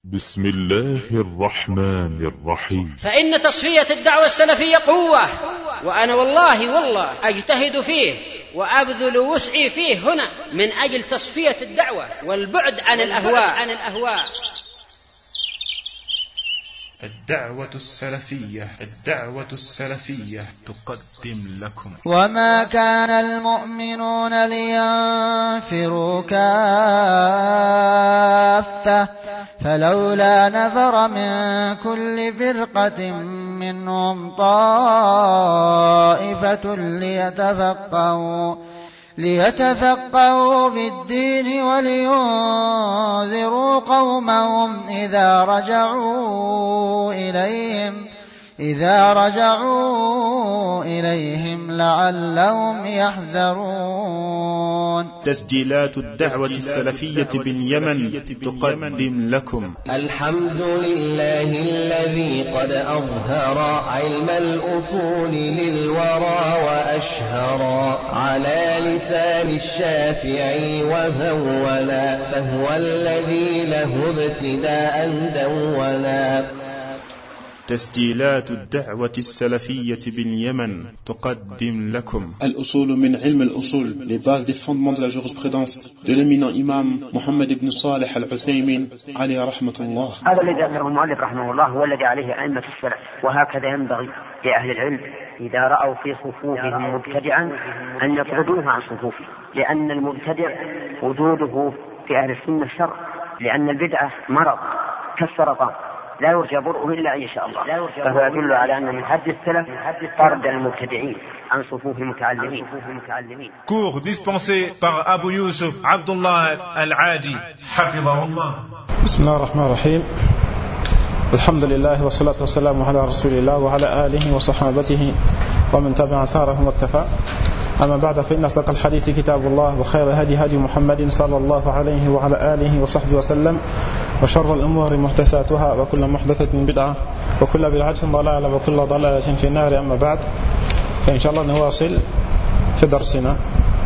بسم الله الرحمن الرحيم. فإن تصفية الدعوة السلفية قوة، وأنا والله أجتهد فيه وأبذل وسعي فيه هنا من أجل تصفية الدعوة والبعد عن الأهواء. الدعوة السلفية تقدم لكم. وما كان المؤمنون لينفروا كافة فلولا نفر من كل فرقة منهم طائفة ليتفقهوا في الدين ولينذروا قومهم إذا رجعوا إليهم لعلهم يحذرون. تسجيلات الدعوة السلفية باليمن تقدم لكم. الحمد لله الذي قد أظهر علم الأصول للورى وأشهر على لسان الشافعي وهولا، فهو الذي له ابتداء دولا. تسجيلات الدعوة السلفية باليمن تقدم لكم. الأصول من علم الأصول, les bases des fondements de la jurisprudence de l'éminent imam Mohammed ibn Salih al-Uthaymin عليه رحمة الله. هذا الذي ذكره المؤلف رحمه الله هو الذي عليه أئمة السلف، وهكذا ينبغي لأهل العلم إذا رأوا في صفوفهم مبتدعا أن يطردوه عن صفوفه، لأن المبتدع وجوده في أهل السنة شر، لأن البدعة مرض كالسرطان لا يرجى برؤه إلا إن شاء الله، فهو يدل على أن من حد السلف طرد المبتدعين عن صفوف المتعلمين. Cours dispensé par Abu Yusuf Abdullah Al-Adi حفظه. بسم الله الرحمن الرحيم. الحمد لله والصلاة والسلام على رسول الله وعلى آله وصحابته ومن تبع أثارهم واكتفى. أما بعد، فإن أصدق الحديث كتاب الله، وخير الهدي هدي محمد صلى الله عليه وعلى آله وصحبه وسلم، وشر الأمور محدثاتها، وكل محدثة بدعة، وكل بدعة ضلالة، وكل ضلالة في النار. أما بعد، فإن شاء الله نواصل في درسنا.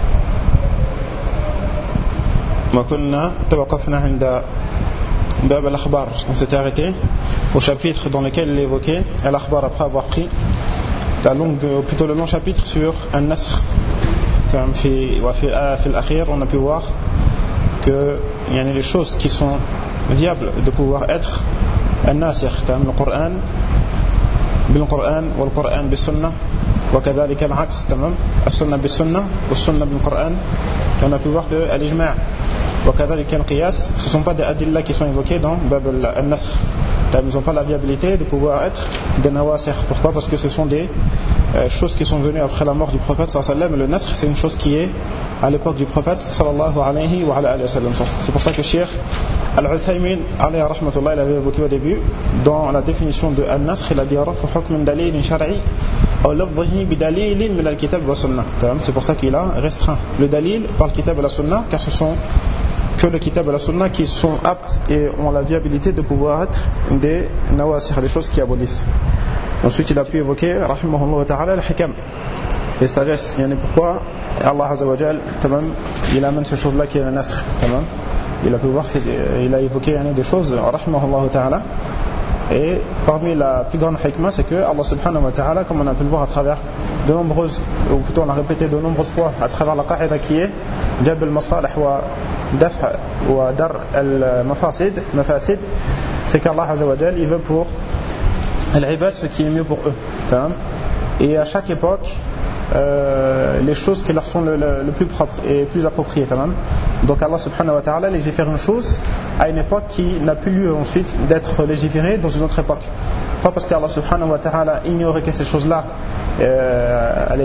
ما كنا توقفنا عند باب الأخبار. On s'était arrêté au chapitre dans lequel il évoquait l'Akhbar après avoir pris le long chapitre sur un nasr. في الأخير on a pu voir que il y a les choses qui sont viables de pouvoir être un nasikh, le Coran بالقرآن والقرآن بالسنة وكذلك العكس، تمام، السنة بالسنة والسنة بالقرآن. On a pu voir que l'ijma' وكذلك القياس, ce ne sont pas des adillas qui sont évoqués dans Bab al-Nasr. Ils n'ont pas la viabilité de pouvoir être des nawasikh. Pourquoi? Parce que ce sont des choses qui sont venues après la mort du prophète sallallahu alayhi wa sallam. Le nasr, c'est une chose qui est à l'époque du prophète sallallahu alayhi wa sallam. C'est pour ça que Cheikh Al-Uthaymin alayhi rahmatullah, il avait évoqué au début dans la définition de al-nasr, il a dit rafu hukm dalil shar'i aw lafdhihi bi dalil min al-kitab wa sunnah. C'est pour ça qu'il a restreint le dalil par le kitab et la sunnah, car ce sont que le kitab et la sunna qui sont aptes et ont la viabilité de pouvoir être des nawasikh, des choses qui abolissent. Ensuite, il a pu évoquer rahimahullah ta'ala al-hikam, les sagesses. Pourquoi Allah Azza wa Jal, il amène ces choses-là qui est le nasr. Il a pu voir, il a évoqué des choses rahimahullah ta'ala. Et parmi la plus grande hikmah, c'est que Allah subhanahu wa ta'ala, comme on a pu le voir à travers de nombreuses, ou plutôt on a répété de nombreuses fois à travers la qa'ida qui est Jab al-Masalih wa Daf' wa Dar al-Mafasid, c'est qu'Allah Azza wa Jal, il veut pour l'ibad ce qui est mieux pour eux. Et à chaque époque, les choses qui leur sont le plus propres et plus appropriées. Donc Allah subhanahu wa ta'ala légifère une chose à une époque qui n'a plus lieu ensuite d'être légiférée dans une autre époque. Pas parce qu'Allah subhanahu wa ta'ala ignorait que ces choses-là devaient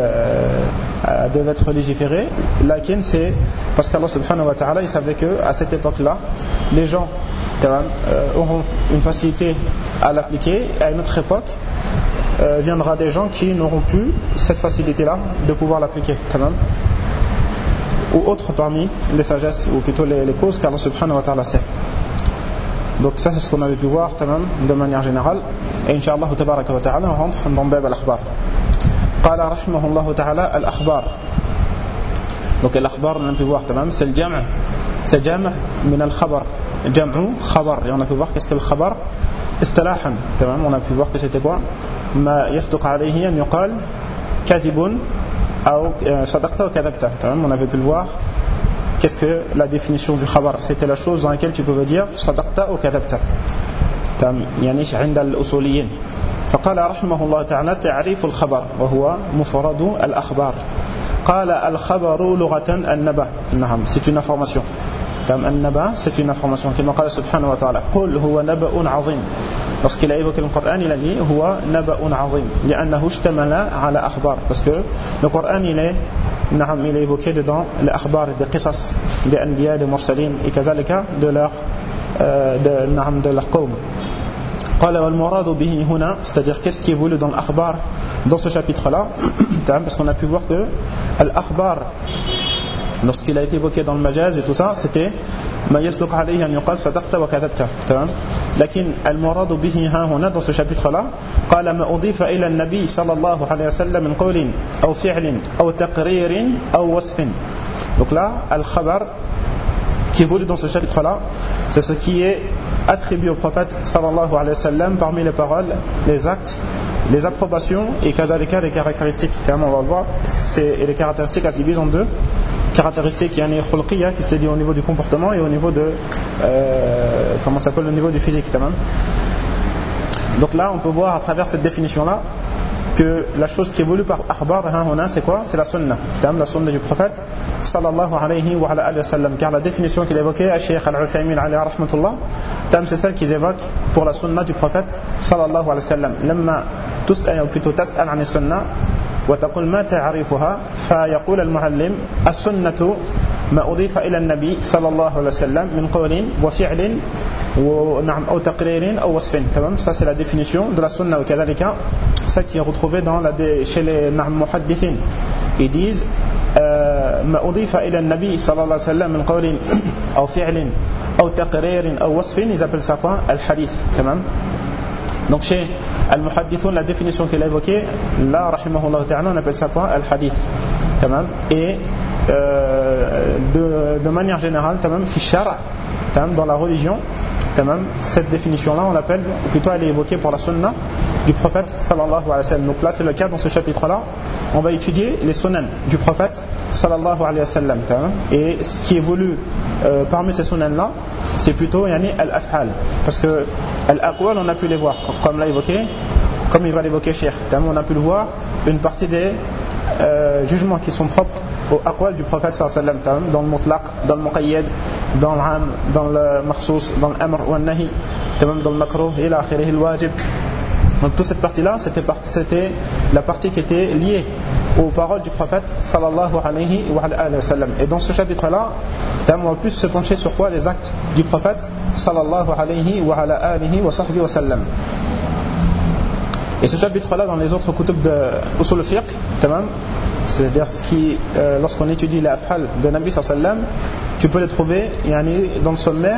être légiférées, lakin c'est parce qu'Allah subhanahu wa ta'ala il savait qu'à cette époque-là les gens auront une facilité à l'appliquer, et à une autre époque viendra des gens qui n'auront plus cette facilité-là de pouvoir l'appliquer, ou autre parmi les sagesses, ou plutôt les causes qu'Allah subhanahu wa ta'ala sait. Donc ça, c'est ce qu'on avait pu voir de manière générale, et Inch'Allah tabaraka wa ta'ala on rentre dans Bab al-Akhbar. Qala rahimahullah ta'ala al-Akhbar. Donc al-Akhbar, on a pu voir, c'est le jam' min al-khabar. jam'u khabar. Et on a pu voir qu'est-ce que le khabar istilahan. On a pu voir que c'était quoi? Ma yasduq alayhi an yuqal kadhibun ou sadaqta ou kadhabta. On avait pu le voir. Qu'est-ce que la définition du khabar? C'était la chose dans laquelle tu pouvais dire sadaqta ou kadhabta. يعني عند الأصوليين. فقال رحمه الله تعالى تعريف الخبر وهو مفرد الأخبار. قال الخبر لغة النبأ. نعم c'est une information. النبأ c'est une information. كما قال سبحانه وتعالى قل هو نبأ عظيم. Lorsqu'il a évoqué le Coran, il a dit هو نبأ عظيم لأنه اشتمل على أخبار. Parce que le Coran il est évoqué dedans les akhbar, des qisas, des anbiya, des mursalin et كذلك de leur qawm. قال والمراد به هنا, c'est-à-dire qu'est-ce qui est voulu dans l'akhbar dans ce chapitre-là, parce qu'on a pu voir que l'akhbar, lorsqu'il a été évoqué dans le majaz et tout ça, c'était ما يصدق عليه أن يقال صدقت وكذبت. لكن المراد به ها هنا dans ce chapitre-là قال ما أضيف إلى النبي صلى الله عليه وسلم من قول أو فعل أو تقرير أو وصف. Donc là, al-khabar qui est voulu dans ce chapitre-là, c'est ce qui est attribué au prophète sallallahu alayhi wa sallam parmi les paroles, les actes, les approbations et kadhalika les caractéristiques. On va voir, et les caractéristiques elles se divisent en deux caractéristiques, yani khulqiyya qui se dit au niveau du comportement et au niveau de comment ça s'appelle, au niveau du physique. Donc là on peut voir à travers cette définition là que la chose qui est voulue par akhbar c'est quoi? C'est la sunna, la sunna du prophète sallallahu alayhi wa sallam. Car la définition qu'il évoquait à Cheikh Al-Uthaymin alayhi rahmatullah, c'est celle qu'ils évoquent pour la sunna du prophète sallallahu alayhi wa sallam. Lamma tus'al ou plutôt tas'al an sunna wa taqul ma ta'rifuha fa yaqul al-muallim as-sunnatu ما أضيف إلى النبي صلى الله عليه وسلم من قول وفعل ونعم أو تقرير أو وصف. Ça c'est la définition de la sunna وكذلك ça qui est retrouvé chez les muhaddithin. Ils disent ما أضيف إلى النبي صلى الله عليه وسلم من قول أو فعل أو تقرير أو وصف, ils appellent ça quoi? Al-hadith. Donc chez Al-Muhaddithun, la définition qu'il a évoquée, là, rahimahullah ta'ala, on appelle ça quoi? Al-Hadith. Et de manière générale, fi shara', dans la religion, cette définition-là, on l'appelle, ou plutôt elle est évoquée pour la sunna du prophète sallallahu alayhi wa sallam. Donc là, c'est le cas dans ce chapitre-là. On va étudier les sunan du prophète sallallahu alayhi wa sallam. Et ce qui est voulu parmi ces sunan-là, c'est plutôt al-af'al. Parce que al-aqwal, on a pu les voir, comme l'a évoqué, comme il va l'évoquer Cheikh. On a pu le voir, une partie des jugements qui sont propres au aqwal du prophète sallallahu alayhi wa sallam, dans le mutlaq, dans le muqayyad, dans l'am, dans le makhsous, dans l'amr ou al-nahi, dans le makruh, et l'akhirih, le wajib. Donc toute cette partie-là, c'était la partie qui était liée aux paroles du prophète sallallahu alayhi wa sallam. Et dans ce chapitre-là, on va plus se pencher sur quoi? Les actes du prophète sallallahu alayhi wa sallam. Et ce chapitre-là, dans les autres kutub de usul al-fiqh, c'est-à-dire lorsqu'on étudie les af'al de Nabi sallallahu alayhi wa sallam, tu peux les trouver dans le sommaire.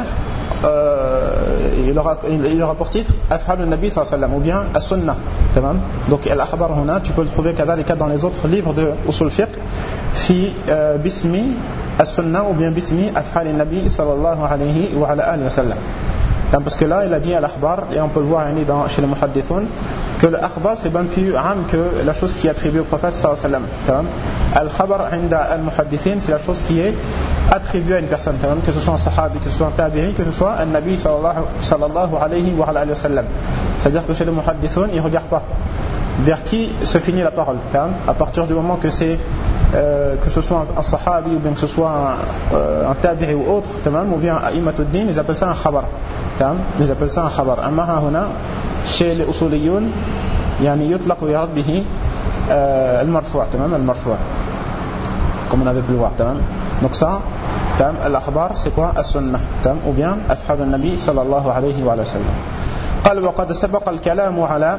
Il aura pour titre Af'al al-Nabi sallallahu alayhi wa sallam ou bien As-Sunnah. Donc al-akhbar huna, tu peux le trouver dans les autres livres de usul fiqh fi bismi As-Sunnah ou bien bismi Af'al al-Nabi sallallahu alayhi wa sallam. Parce que là il a dit al-akhbar, et on peut le voir chez les muhaddithun, que l'akhbar c'est bien plus âme que la chose qui est attribuée au prophète sallallahu alayhi wa sallam. Al-khabar inda al-muhaddithin, c'est la chose qui est attribuée à une personne, que ce soit un sahabi, que ce soit un tabi'i, que ce soit un nabi sallallahu alayhi wa sallam. C'est-à-dire que chez les muhaddithun, ils ne regardent pas vers qui se finit la parole. À partir du moment que ce soit un sahabi ou bien que ce soit un tabi'i ou autre, ou bien a'imatuddin, ils appellent ça un khabar. Ils appellent ça un khabar. Amma huna, chez les usuliyun, yutlaq wa yurad bihi al-marfu', al-marfu', comme on avait pu le voir. Donc ça, al-akhbar, c'est quoi? As-sunnah, ou bien af'al al-nabi sallallahu alayhi wa sallam. قال وقد سبق الكلام على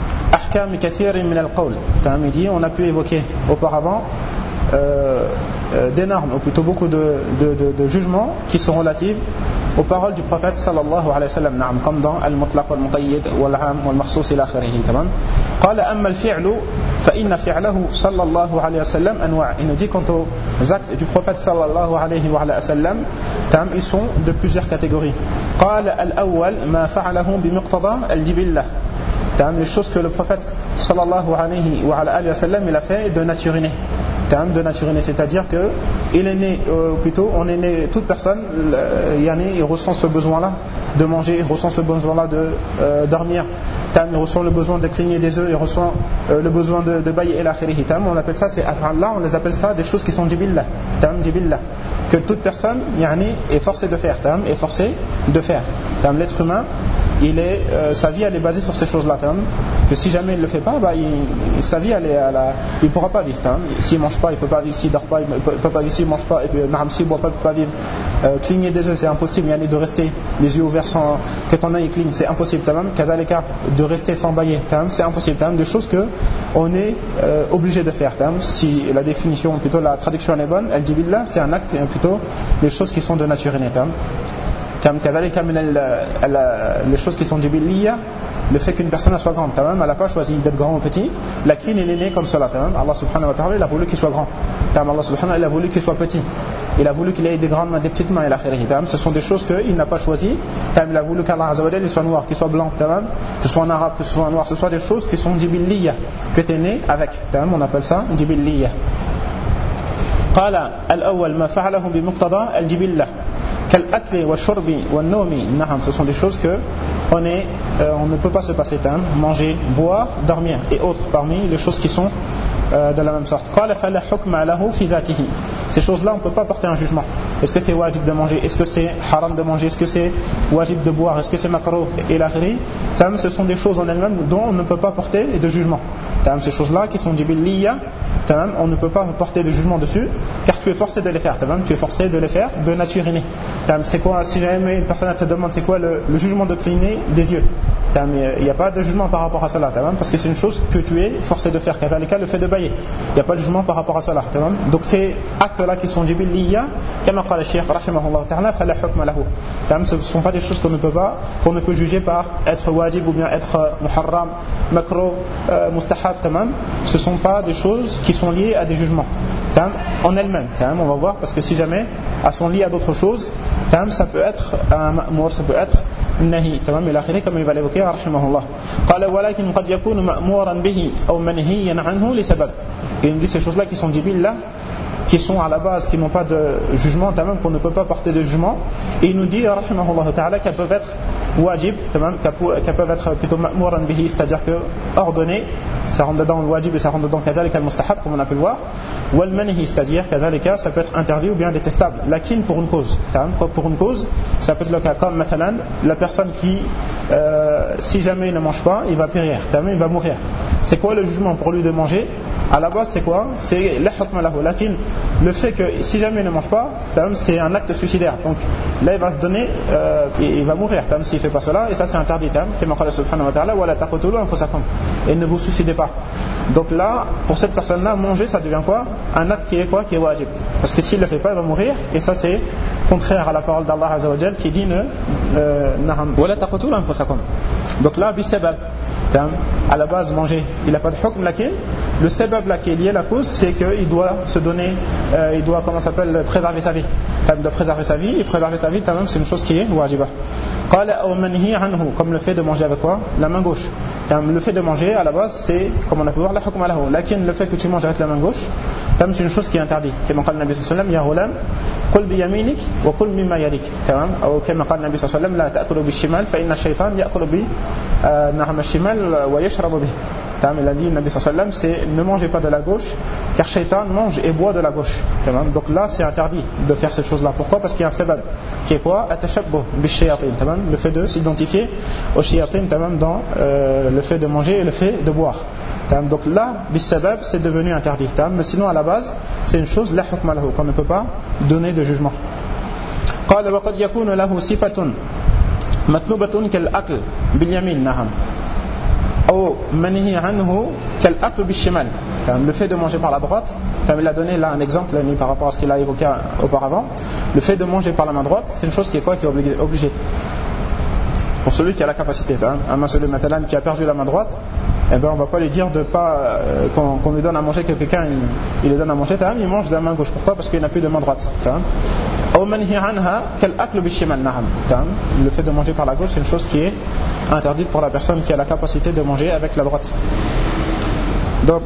أحكام كثير من القول. On a pu évoquer auparavant des normes, ou plutôt beaucoup de jugements qui sont relatifs aux paroles du prophète sallallahu alayhi wa sallam, comme dans al-mutlaq wal-muqayyid wal-'am wal-makhsus ila akhirih. قال أما الفعل فإن فعله صلى الله عليه وسلم أنواع. Il nous dit quant aux actes du prophète sallallahu alayhi wa sallam, ils sont de plusieurs catégories. قال الأول ما فعله بمقتضى الجبلة. Les choses que le prophète sallallahu alayhi wa sallam il a fait de nature innée. De nature innée, c'est-à-dire que il est né, plutôt on est né, toute personne il ressent ce besoin-là de manger, il ressent ce besoin-là de dormir, il ressent le besoin de cligner des yeux, il ressent le besoin de bailler et l'akhirih. On appelle ça, on les appelle ça des choses qui sont jibillah, que toute personne est forcée de faire, est forcée de faire. L'être humain, sa vie elle est basée sur ces choses-là, que si jamais il ne le fait pas, sa vie il ne pourra pas vivre. S'il ne mange pas, il ne peut pas vivre. S'il ne dort pas, il ne peut pas vivre. S'il ne mange pas, s'il ne boit pas, il ne peut pas vivre. Cligner des yeux, c'est impossible. De rester les yeux ouverts sans que ton œil cligne, c'est impossible. De rester sans bailler, c'est impossible. Des choses qu'on est obligé de faire. Si la définition, plutôt la traduction est bonne, elle dit billah, c'est un acte, plutôt les choses qui sont de nature innée. Les choses qui sont jibilliya, le fait qu'une personne soit grande, elle n'a pas choisi d'être grand ou petit, lakin il est né comme cela. Allah subhanahu wa ta'ala il a voulu qu'il soit grand, Allah subhanahu il a voulu qu'il soit petit, il a voulu qu'il ait des grandes mains, des petites mains, ce sont des choses qu'il n'a pas choisi. Il a voulu qu'Allah azza wa jalla soit noir, qu'il soit blanc, que ce soit en arabe, que ce soit en noir, ce soit des choses qui sont jibilliya, que tu es né avec, on appelle ça jibilliya. قال الأول ما فعله بمقتضى الجبلة كالأكل والشرب والنوم. Ce sont des choses que on ne peut pas se passer, manger, boire, dormir et autres parmi les choses qui sont de la même sorte. قال فلا حكم له في ذاته. Ces choses-là on ne peut pas porter un jugement. Est-ce que c'est wajib de manger? Est-ce que c'est haram de manger? Est-ce que c'est wajib de boire? Est-ce que c'est makruh? Et l'akhiri, ce sont des choses en elles-mêmes dont on ne peut pas porter de jugement. Ces choses-là qui sont jibilliya, on ne peut pas porter de jugement dessus car tu es forcé de les faire. Tu es forcé de les faire de nature innée. C'est quoi, si jamais une personne te demande c'est quoi le jugement de cligner des yeux, il n'y a pas de jugement par rapport à cela, parce que c'est une chose que tu es forcé de faire. Le fait de bailler, il n'y a pas de jugement par rapport à cela. Donc ces actes-là qui sont jibilliya, kama qala al-shaykh rahimahullah ta'ala, fala hukma lahu. Ce ne sont pas des choses qu'on ne peut juger par être wajib ou bien être muharram, makruh, mustahab. Ce ne sont pas des choses qui sont liées à des jugements en elles-mêmes. On va voir, parce que si jamais elles sont liées à d'autres choses, ça peut être un ma'mour, ça peut être un nahi, comme il va l'évoquer rahimahullah. قال ولكن قد يكون مأمورا به أو منهيا عنه لسبب. Et il dit ces choses-là qui sont jibillah, qui sont à la base, qui n'ont pas de jugement, qu'on ne peut pas porter de jugement. Et il nous dit rahimahullah ta'ala qu'elles peuvent être wajib, qu'elles peuvent être plutôt ma'mouran bihi, c'est-à-dire que ordonnées, ça rentre dedans le wajib et ça rentre dedans kadhalika al-mustahab, comme on a pu le voir, wal manhi, c'est-à-dire kadhalika ça peut être interdit ou bien détestable, lakin pour une cause. Pour une cause, ça peut être le cas comme mathalan, la personne qui si jamais il ne mange pas, il va périr, il va mourir. C'est quoi le jugement pour lui de manger? À la base c'est quoi? C'est la hukma lahu, lakin le fait que si jamais il ne mange pas, c'est un acte suicidaire. Donc là il va se donner, il va mourir s'il ne fait pas cela, et ça c'est interdit. Comme qala subhanahu wa ta'ala, wa la taqtulu anfusakum, et ne vous suicidez pas. Donc là, pour cette personne-là, manger ça devient quoi? Un acte qui est quoi? Qui est wajib. Parce que s'il ne le fait pas, il va mourir, et ça c'est contraire à la parole d'Allah azza wa jalla qui dit wa la taqtulu anfusakum. Donc là, bisabab, à la base manger, il n'a pas de hukm, lakin le sabab là qui est lié à la cause, c'est qu'il doit se donner, il doit, comment ça s'appelle, préserver sa vie. De préserver sa vie, et préserver sa vie, c'est une chose qui est wajibah. Comme le fait de manger avec quoi? La main gauche. Le fait de manger à la base c'est, comme on a pu voir, la hukma lahu. Lakin le fait que tu manges avec la main gauche, c'est une chose qui est interdite. Comme qala Nabi sallallahu alayhi wa sallam, ya ghulam qul bi yaminik wa qul mimma yalik. Ou comme qala Nabi sallallahu alayhi wa sallam, la ta'kulu bi shimal fa inna ash-shaytan ya'kulu bi na'am ash-shimal wa yashrabu bihi. Il a dit, Nabi sallallahu alayhi wa sallam, c'est ne mangez pas de la gauche car Shaitan mange et boit de la gauche. Donc là c'est interdit de faire cette chose là. Pourquoi? Parce qu'il y a un sabab qui est quoi? At-tashabbuh bi-shayatin, le fait de s'identifier aux shayatin dans le fait de manger et le fait de boire. Donc là bis-sabab c'est devenu interdit. Mais sinon à la base c'est une chose la hukma lahu, qu'on ne peut pas donner de jugement. قال وقد يكون له صفة مطلوبة كالأكل باليمين نعم au manhi anhu kal-akl bil-shimal. Le fait de manger par la droite, il a donné là un exemple par rapport à ce qu'il a évoqué auparavant. Le fait de manger par la main droite, c'est une chose qui est quoi, qui est obligée. Pour celui qui a la capacité, un celui qui a perdu la main droite, eh ben on va pas lui dire de pas qu'on lui donne à manger, que quelqu'un il lui donne à manger, il mange de la main gauche. Pourquoi? Parce qu'il n'a plus de main droite. Le fait de manger par la gauche, c'est une chose qui est interdite pour la personne qui a la capacité de manger avec la droite. Donc,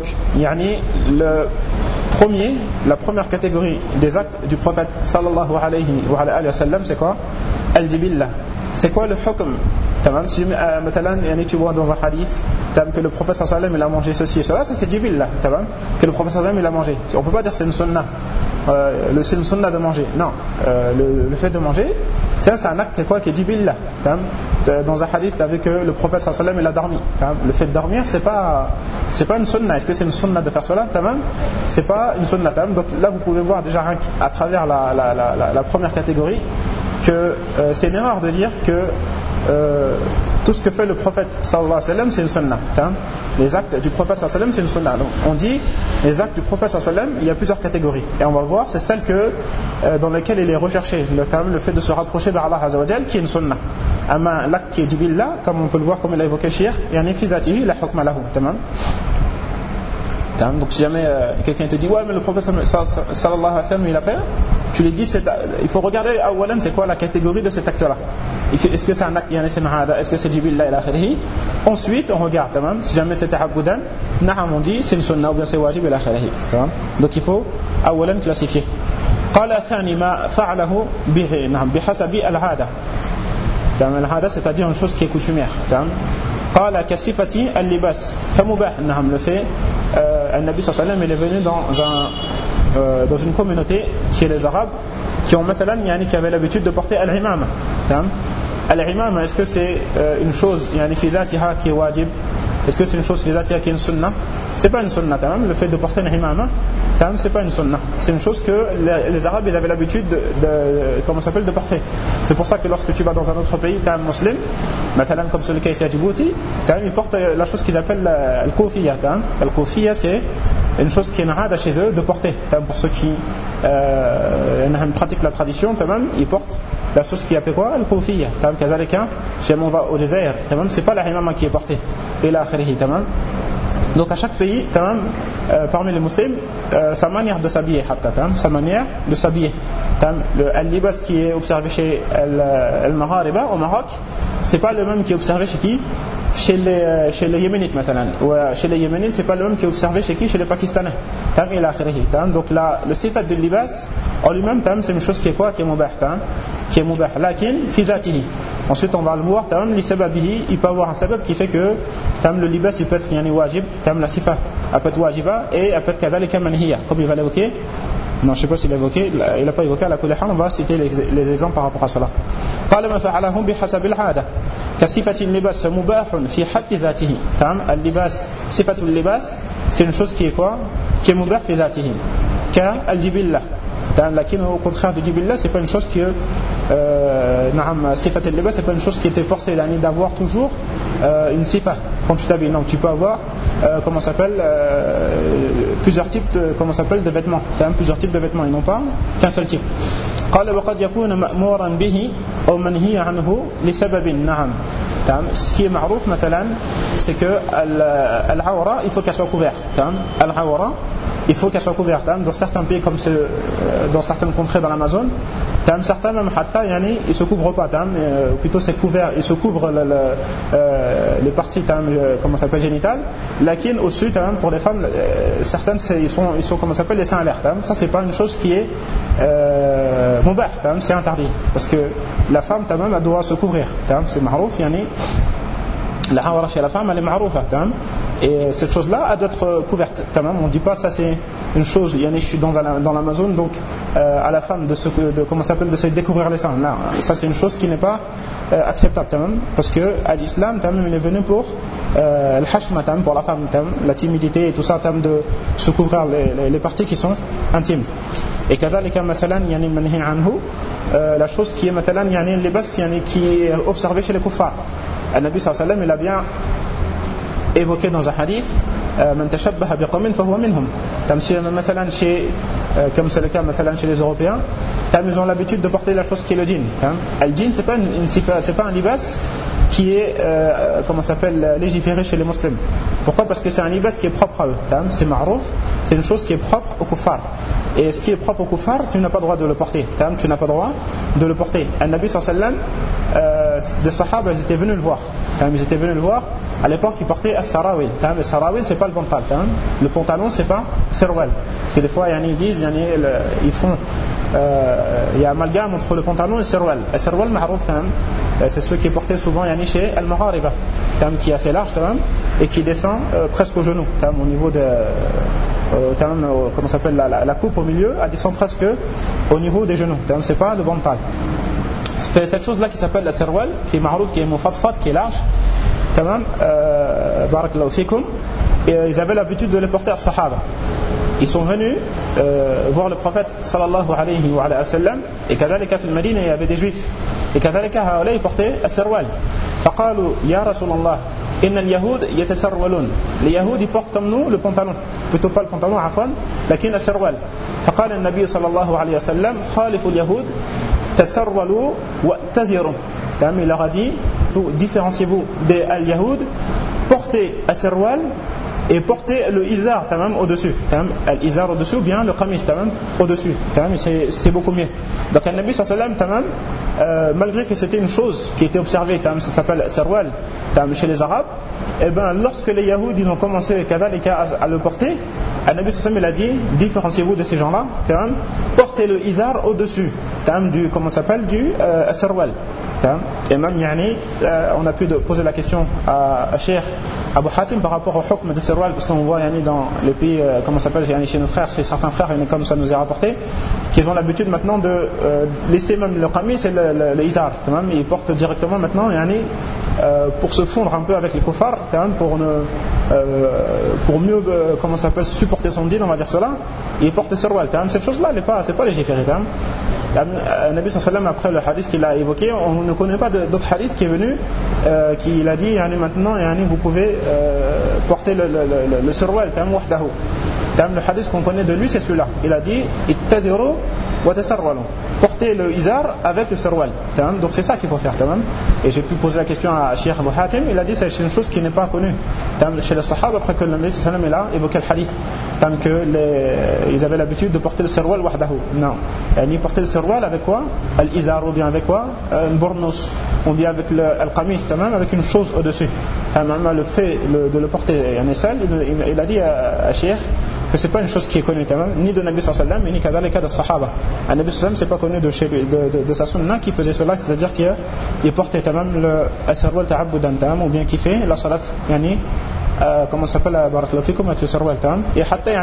la première catégorie des actes du prophète sallallahu alayhi wa sallam, c'est quoi? Al-jibillah. C'est quoi le hukm? Si tu vois dans un hadith que le prophète sallallahu alayhi wa sallam il a mangé ceci et cela, ça c'est jibillah, que le prophète sallallahu alayhi wa sallam il a mangé. On peut pas dire c'est une sunnah. C'est une sunnah de manger. Non, le fait de manger, c'est un acte qui est jibillah. Dans un hadith, tu as vu que le prophète sallallahu alayhi wa sallam il a dormi. Le fait de dormir, c'est pas une sunnah. Est-ce que c'est une sunnah de faire cela? C'est pas une sunnah. Donc là, vous pouvez voir déjà à travers la première catégorie que c'est une erreur de dire que tout ce que fait le prophète sallallahu alayhi wa sallam c'est une sunnah. Les actes du prophète sallallahu alayhi wa sallam c'est une sunnah. Donc on dit les actes du prophète sallallahu alayhi wa sallam, il y a plusieurs catégories et on va voir c'est celle dans laquelle il est recherché, le fait de se rapprocher vers Allah azza wa jalla, qui est une sunnah. L'acte qui est jibillah, comme on peut le voir, comme il a évoqué le cheikh, yani fi dhatihi la hukma lahu. Donc si jamais quelqu'un te dit ouais mais le prophète sallallahu alayhi wa sallam il a fait, tu lui dis il faut regarder awalan c'est quoi la catégorie de cet acte là. Est-ce que c'est un acte yani c'est nahada, est-ce que c'est jibillah ila akhirih. Ensuite on regarde si jamais c'est ta'abbudan, na'am on dit c'est une sunnah ou bien c'est wajib ila akhirih. Donc il faut awalan classifier. قال ثاني ما فعله بحسب العادة. العادة c'est-à-dire une chose qui est coutumière. قال كصفة اللباس فمباح. le fait النبي صلى الله عليه وسلم il est venu dans une communauté qui est les Arabes qui ont qui avaient l'habitude de porter al-imama. Al-imama, est-ce que c'est une chose fi dhatiha qui est wajib? Est-ce que c'est une chose fi dhatiha qui est une sunnah? C'est pas une sunnah. Le fait de porter al-imama, c'est pas une sunnah. C'est une chose que les Arabes ils avaient l'habitude de porter. C'est pour ça que lorsque tu vas dans un autre pays, tu as un musulman, comme celui qui est ici à Djibouti, il porte la chose qu'ils appellent al-koufiyya. Al-koufiyya, c'est une chose qui est nahada chez eux de porter. Pour ceux qui pratiquent la tradition, ils portent la chose qui appelle quoi? Al-koufiyya. Si on va au Jazair, c'est pas la imama qui est portée. Et la akhirih. Donc à chaque pays, parmi les musulmans, sa manière de s'habiller, le libas qui est observé chez le Maghariba au Maroc, c'est pas le même qui est observé chez qui? Chez les Yéménites ou chez les Yéménites, c'est pas le même qui est observé chez qui? Chez les Pakistanais. Donc le sifat de libas en lui-même, c'est une chose qui est quoi? Qui est mubah. Qui est mubah. Lakin fi dhatihi. Ensuite on va le voir, li sababihi, il peut avoir un sabab qui fait que le libas il peut être wajib, la sifa elle peut être wajiba et elle peut être kadhalika manhiya, comme il va l'évoquer. Non, je sais pas s'il a évoqué, il n'a pas évoqué, à la kulli hal, on va citer les exemples par rapport à cela. قال ما فعلهم بحسب العادة كصفة اللباس فمباح في حد ذاته. اللباس صفة اللباس c'est une chose qui est quoi? Qui est mubah fi dhatihi. كالجبلة. Lakin au contraire de jibillah, c'est pas une chose que sifat al-libas, c'est pas une chose qui était forcée d'avoir toujours une sifa quand tu t'habilles. Non, tu peux avoir plusieurs types de vêtements. Plusieurs types de vêtements et non pas qu'un seul type. قال وقد يكون مأمورا به أو منهي عنه لسبب. نعم. Ce qui est معروف مثلا c'est que al-awra il faut qu'elle soit couverte. Al-awra il faut qu'elle soit couverte. Dans certains pays comme dans certaines contrées dans l'Amazone, certains même ils se couvrent pas, plutôt c'est couvert, ils se couvrent les parties génitales. Lakin au sud pour les femmes certaines ils sont comment ça s'appelle les seins alertes. Ça c'est pas une chose qui est mubah, c'est interdit parce que la femme elle doit se couvrir. C'est ma'rouf, la hawara chez la femme elle est ma'roufa, et cette chose là elle doit être couverte. On dit pas ça c'est une chose, je suis dans l'Amazone donc à la femme de se découvrir les seins. Non, ça c'est une chose qui n'est pas acceptable parce que à l'islam il est venu pour le hashma pour la femme, la timidité et tout ça, de se couvrir les parties qui sont intimes. Et kadhalika mathalan manhi anhu, la chose qui est mathalan libas qui est observé chez les kuffars. Le Nabi sallallahu alayhi wa sallam il a bien évoqué dans un hadith, man tashabbaha biqawmin fahuwa minhum. Comme c'est le cas chez les Européens, ils ont l'habitude de porter la chose qui est le jean. Le jean, c'est pas un libas qui est légiféré chez les musulmans. Pourquoi? Parce que c'est un libas qui est propre à eux. C'est ma'rouf, c'est une chose qui est propre aux kuffar. Et ce qui est propre aux kuffar, tu n'as pas le droit de le porter. Tu n'as pas le droit de le porter. An-Nabi sallallahu alayhi wa sallam, des sahaba, ils étaient venus le voir. Ils étaient venus le voir. À l'époque, ils portaient as-sarawil. Le sarawil, c'est pas le pantalon. Le pantalon, c'est pas sirwal. Parce que des fois, ils disent, ils font, il y a amalgame entre le pantalon et le sirwal. Le sirwal, ma'rouf, c'est celui qui est porté souvent chez al-Maghariba, qui est assez large et qui descend presque au genou, au niveau de la coupe au milieu, elle descend presque au niveau des genoux. C'est pas le bantal. C'est cette chose là qui s'appelle la sirwal, qui est ma'rouf, qui est mufaddfad, qui est large. Barakallahu fikum. Et ils avaient l'habitude de les porter à Sahaba. Ils sont venus voir le prophète sallallahu alayhi wa sallam, et kadhalika fil Madina, il y avait des juifs, et kadhalika haoula, ils portaient as-sarwal. Faqalu ya Rasulallah, inna al-yahoud yatasarwalun. Les yahoud, ils portent comme nous le pantalon, plutôt pas le pantalon afwan, lakin as-sarwal. Faqala an-nabi sallallahu alayhi wa sallam, khalifu al-yahoud tasarwalu wa taziru. Il leur a dit, différenciez-vous des al-yahoud, portez as-sarwal et porter le izar au-dessus. L'izar au-dessus ou bien le qamis au-dessus. C'est beaucoup mieux. Donc le Nabi sallallahu alayhi wa sallam, malgré que c'était une chose qui était observée, ça s'appelle sarwal chez les Arabes, et ben lorsque les Yahoud ils ont commencé à le porter, le Nabi sallallahu alayhi wa sallam il a dit, différenciez-vous de ces gens-là, portez le izar au-dessus du sarwal. Et même on a pu poser la question à Cheikh Abu Hatim par rapport au hukm de sarwal, parce qu'on voit dans les pays chez nos frères, chez certains frères, comme ça nous est rapporté, qu'ils ont l'habitude maintenant de laisser même le qamis et le izar. Ils portent directement maintenant pour se fondre un peu avec les kuffar, pour mieux supporter son din, on va dire cela, ils portent le sarwal. Cette chose là c'est pas légiféré. Nabi sallallahu alayhi wa sallam, après le hadith qu'il a évoqué, on ne connaît pas d'autres hadiths qui est venu qui il a dit maintenant vous pouvez porter le sarwal wahdahu. Le hadith qu'on connaît de lui c'est celui-là, il a dit ittaziru wa tasarwalu, porter le izar avec le sarwal. Donc c'est ça qu'il faut faire. Et j'ai pu poser la question à Cheikh Abu Hatim, il a dit c'est une chose qui n'est pas connue chez les sahaba, après que le Nabi sallallahu alayhi wa sallam il a évoqué le hadith ils avaient l'habitude de porter le sarwal wahdahu. Non, ni porter le sarwal avec quoi? Al-izar, ou bien avec quoi? Le bornos, ou bien avec le qamis, avec une chose au-dessus. Le fait de le porter seul, il a dit à Cheikh que c'est pas une chose qui est connue ni de Nabi sallallahu alayhi wa sallam ni kadhalika de sahaba. Nabi sallallahu alayhi wa sallam c'est pas connu de sa sunna qui faisait cela, c'est-à-dire qu'il portait le sarwal ta'abbudan, ou bien qui fait la salat comment ça s'appelle barakallahu fikum avec le sarwal. Et hatta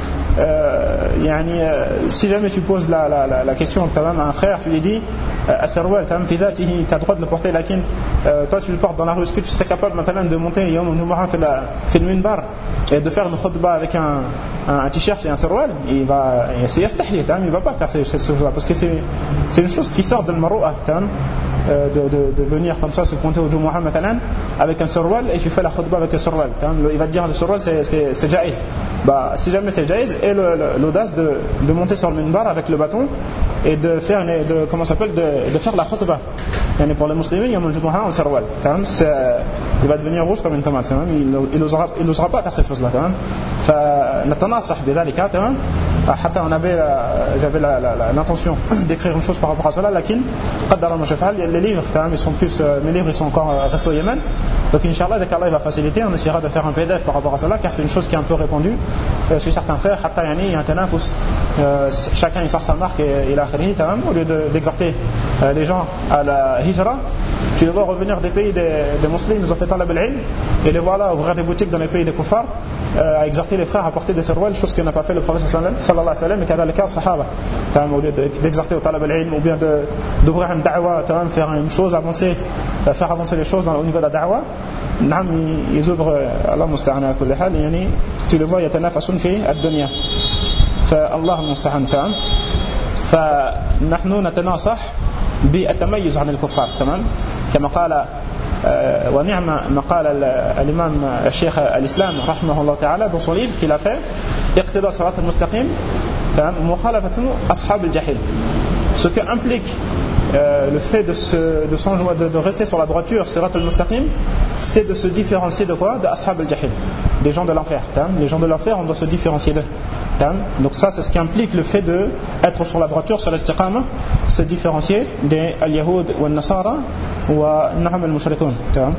si jamais tu poses la question à un frère, tu lui dis as-sarwal fi dhatihi, tu as le droit de le porter, lakin toi tu le portes dans la rue, est-ce que tu serais capable maintenant de monter yawm al-jumu'ah fi al-minbar et de faire une khutbah avec un t-shirt et un sarwal? Il va pas faire ces choses-là, parce que c'est une chose qui sort de l'marou'a de venir comme ça se pointer au Jumu'ah avec un sarwal, et tu fais la khutbah avec un sarwal. Il va te dire le sarwal c'est jaïz. Si jamais c'est jaïz, et l'audace de monter sur le minbar avec le bâton et de faire de faire la khutbah pour les musulmans, il y a un Jumu'ah en sarwal. Il va devenir rouge comme une tomate. Il n'osera pas faire cette chose là. فنتناصح بذلك. حتى j'avais l'intention d'écrire une chose par rapport à cela, lakin قدر ما شاء فعل. Les livres mes livres ils sont encore restés au Yémen, donc Inch'Allah, dès qu'Allah va faciliter, on essaiera de faire un PDF par rapport à cela, car c'est une chose qui est un peu répandue chez certains frères. حتى il y a un tanafus, chacun il sort sa marque et il a akhiri, au lieu d'exhorter les gens à la hijra, tu les vois revenir des pays des musulmans, ils ont fait talab al-ilm, et les voilà ouvrir des boutiques dans les pays des kuffars, à exhorter les frères à porter des sarwal, chose que n'a pas fait le prophète sallallahu alayhi wa sallam, et kadhalika sahaba. Au lieu d'exhorter au talab al-ilm, ou bien d'ouvrir une da'wa, faire une chose, faire avancer les choses au niveau de la da'wa, ils ouvrent Allah musta'ana kulli hal, tu les vois yatanafasun fi ad-dunya, فالله المستعان. فنحن نتناصح بالتميز عن الكفار، تمام، كما قال ونعم ما قال الإمام الشيخ الإسلام رحمه الله تعالى dans son livre qu'il a fait اقتضاء صراط المستقيم مخالفة أصحاب الجحيم. Ce que implique le fait de rester sur la droiture, sirat al-mustaqim, c'est de se différencier de quoi? De ashab al-jahil, des gens de l'enfer. Les gens de l'enfer, on doit se différencier d'eux. Donc ça, c'est ce qui implique le fait d'être sur la droiture, sur l'istiqama, se différencier des al-yahoud ou al-nasara ou na'am al-mushrikoun.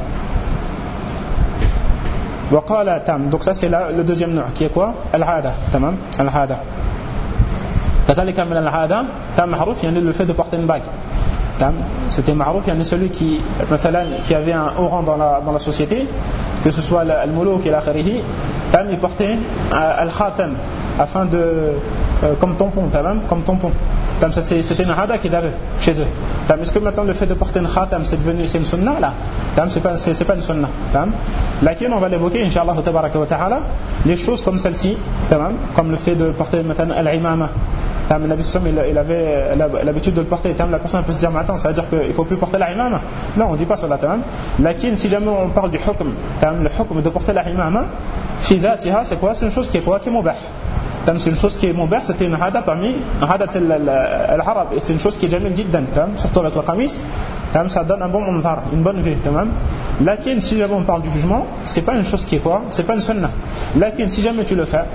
Donc ça, c'est le deuxième nom, qui est quoi? Al-hada. Al-hada. كذلك من العادة معروف يعني le fait de porter une bague. C'était معروف يعني celui qui avait un haut rang dans la société, que ce soit al-muluk et l'akhirihi, il portait al-khatam afin de comme tampon, c'était une hada qu'ils avaient chez eux. Est-ce que maintenant le fait de porter une khatam c'est une sunna là? C'est pas une sunna. Laquelle on va l'évoquer inshallah tabaraka wa ta'ala, les choses comme celle-ci, comme le fait de porter maintenant al-imama. Le Nabi il avait l'habitude de le porter. La personne peut se dire mais attends, ça veut dire qu'il ne faut plus porter la imama? Non, on ne dit pas cela. Lakin si jamais on parle du hukm, le hukm de porter la imama fi dhatiha, c'est quoi? C'est une chose qui est quoi? Qui est mubah. C'est une chose qui est mubah, c'était une hada parmi hadat al-arab, et c'est une chose qui est jamil jiddan, surtout avec le qamis, ça donne un bon manzar, une bonne vue. Lakin si jamais on parle du jugement, c'est pas une chose qui est quoi? C'est pas une sunnah. Lakin si jamais tu le fais,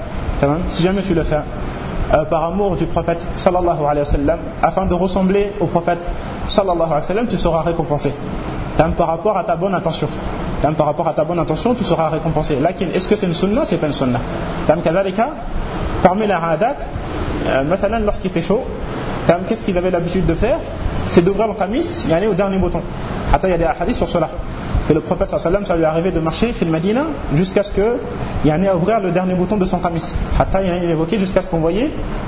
par amour du prophète sallallahu alayhi wa sallam, afin de ressembler au prophète sallallahu alayhi wa sallam, tu seras récompensé. Par rapport à ta bonne intention. Tu seras récompensé. Lakin, est-ce que c'est une sunna? C'est pas une sunna. Kadhalika, parmi les adat, lorsqu'il fait chaud, qu'est-ce qu'ils avaient l'habitude de faire? C'est d'ouvrir le qamis, y aller au dernier bouton. Il y a des hadiths sur cela, que le prophète sallallahu alayhi wa sallam, ça lui est arrivé de marcher fil Madina jusqu'à ce que y ait à ouvrir le dernier bouton de son qamis. Il est évoqué jusqu'à ce qu'on voyait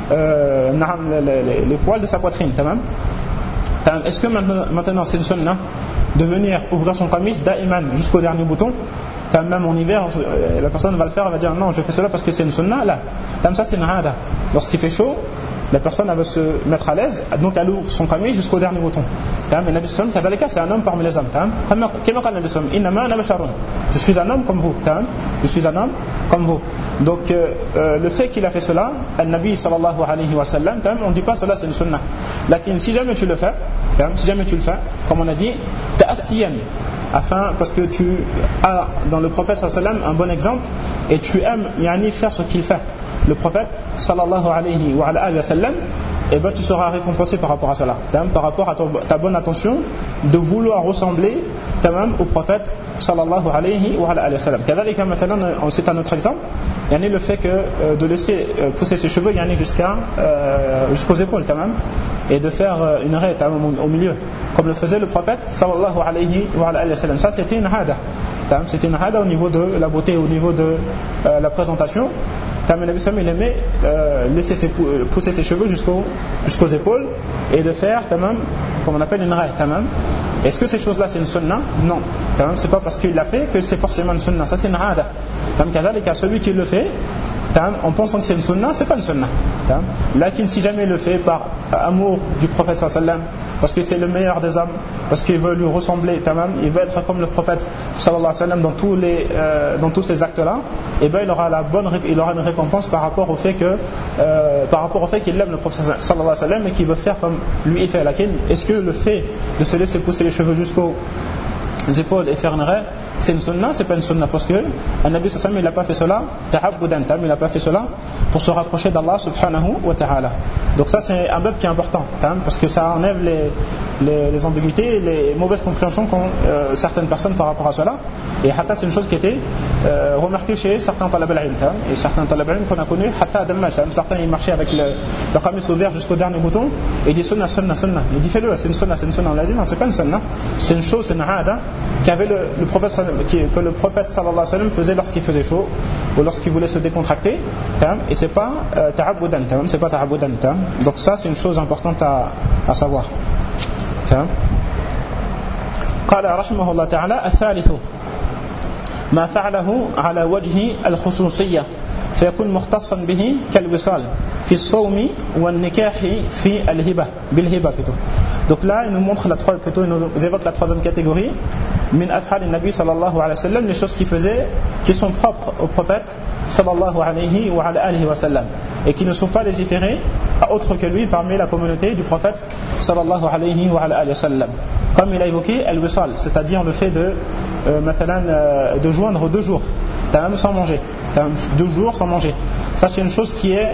les poils de sa poitrine. Est-ce que maintenant c'est une sunna de venir ouvrir son qamis da'iman jusqu'au dernier bouton? Même en hiver, la personne va le faire, elle va dire non, je fais cela parce que c'est une sunna. Là, ça c'est une hada. Lorsqu'il fait chaud, la personne elle va se mettre à l'aise, donc elle ouvre son qamis jusqu'au dernier bouton. C'est un homme parmi les hommes. Je suis un homme comme vous. Donc le fait qu'il a fait cela, al-Nabi sallallahu alayhi wa sallam, on ne dit pas cela c'est une sunna. Lakin si jamais tu le fais, comme on a dit, ta'assiyan, parce que tu as dans le prophète sallallahu alayhi wa sallam un bon exemple et tu aimes faire ce qu'il fait, le prophète sallallahu alayhi wa sallam, et tu seras récompensé par rapport à cela, par rapport à ta bonne attention de vouloir ressembler au prophète sallallahu alayhi wa sallam. C'est un autre exemple, le fait que de laisser pousser ses cheveux jusqu'aux épaules, et de faire une raie au milieu, comme le faisait le prophète sallallahu alayhi wa sallam. Ça c'était une hada. C'était une hada au niveau de la beauté, au niveau de la présentation. Le Nabi il aimait laisser pousser ses cheveux jusqu'aux épaules et de faire comme on appelle une raie. Est-ce que cette chose-là c'est une sunna? Non. C'est pas parce qu'il l'a fait que c'est forcément une sunna. Ça c'est une hada. Celui qui le fait en pensant que c'est une sunna, c'est pas une sunna. Lakin si jamais il le fait par amour du prophète sallallahu alayhi wa sallam, parce que c'est le meilleur des hommes, parce qu'il veut lui ressembler, il veut être comme le prophète sallallahu alayhi wa sallam dans tous ces actes-là, et il aura une récompense par rapport au fait qu'il aime le prophète sallallahu alayhi wa sallam et qu'il veut faire comme lui il fait. Lakin, est-ce que le fait de se laisser pousser les cheveux jusqu'aux épaules et faire une raie, c'est une sunna? C'est pas une sunna, parce que le Nabi sallallahu alayhi wa sallam il n'a pas fait cela ta'abbudan, il n'a pas fait cela pour se rapprocher d'Allah subhanahu wa ta'ala. Donc ça c'est un bab qui est important, parce que ça enlève les ambiguïtés et les mauvaises compréhensions qu'ont certaines personnes par rapport à cela. Et hatta c'est une chose qui était remarquée chez certains talab al-ilm, et certains talab al-ilm qu'on a connus, hatta dammaj, certains ils marchaient avec le qamis ouvert jusqu'au dernier bouton et ils disent sunna. Il dit fais-le, c'est une sunna. On l'a dit non, c'est pas une sunna, c'est une chose, c'est une hada qu'avait que le prophète sallallahu alayhi wa sallam faisait lorsqu'il faisait chaud ou lorsqu'il voulait se décontracter, et c'est pas ta'abbudan, c'est pas ta'abbudan. Donc ça c'est une chose importante à savoir. قال رحمه الله تعالى الثالث ما فعله على وجه الخصوصية فيكون مختصا به كالوصال في الصوم والنكاح في الهبة بالهبة plutôt. Donc là il nous montre il nous évoque la troisième catégorie min af'al an-nabi sallallahu alayhi wa sallam, les choses qui sont propres au prophète sallallahu alayhi wa sallam et qui ne sont pas légiférées à autre que lui parmi la communauté du prophète sallallahu alayhi wa sallam, comme il a évoqué al-wisal, c'est-à-dire le fait de de joindre 2 jours sans manger, 2 jours sans manger. Ça c'est une chose qui est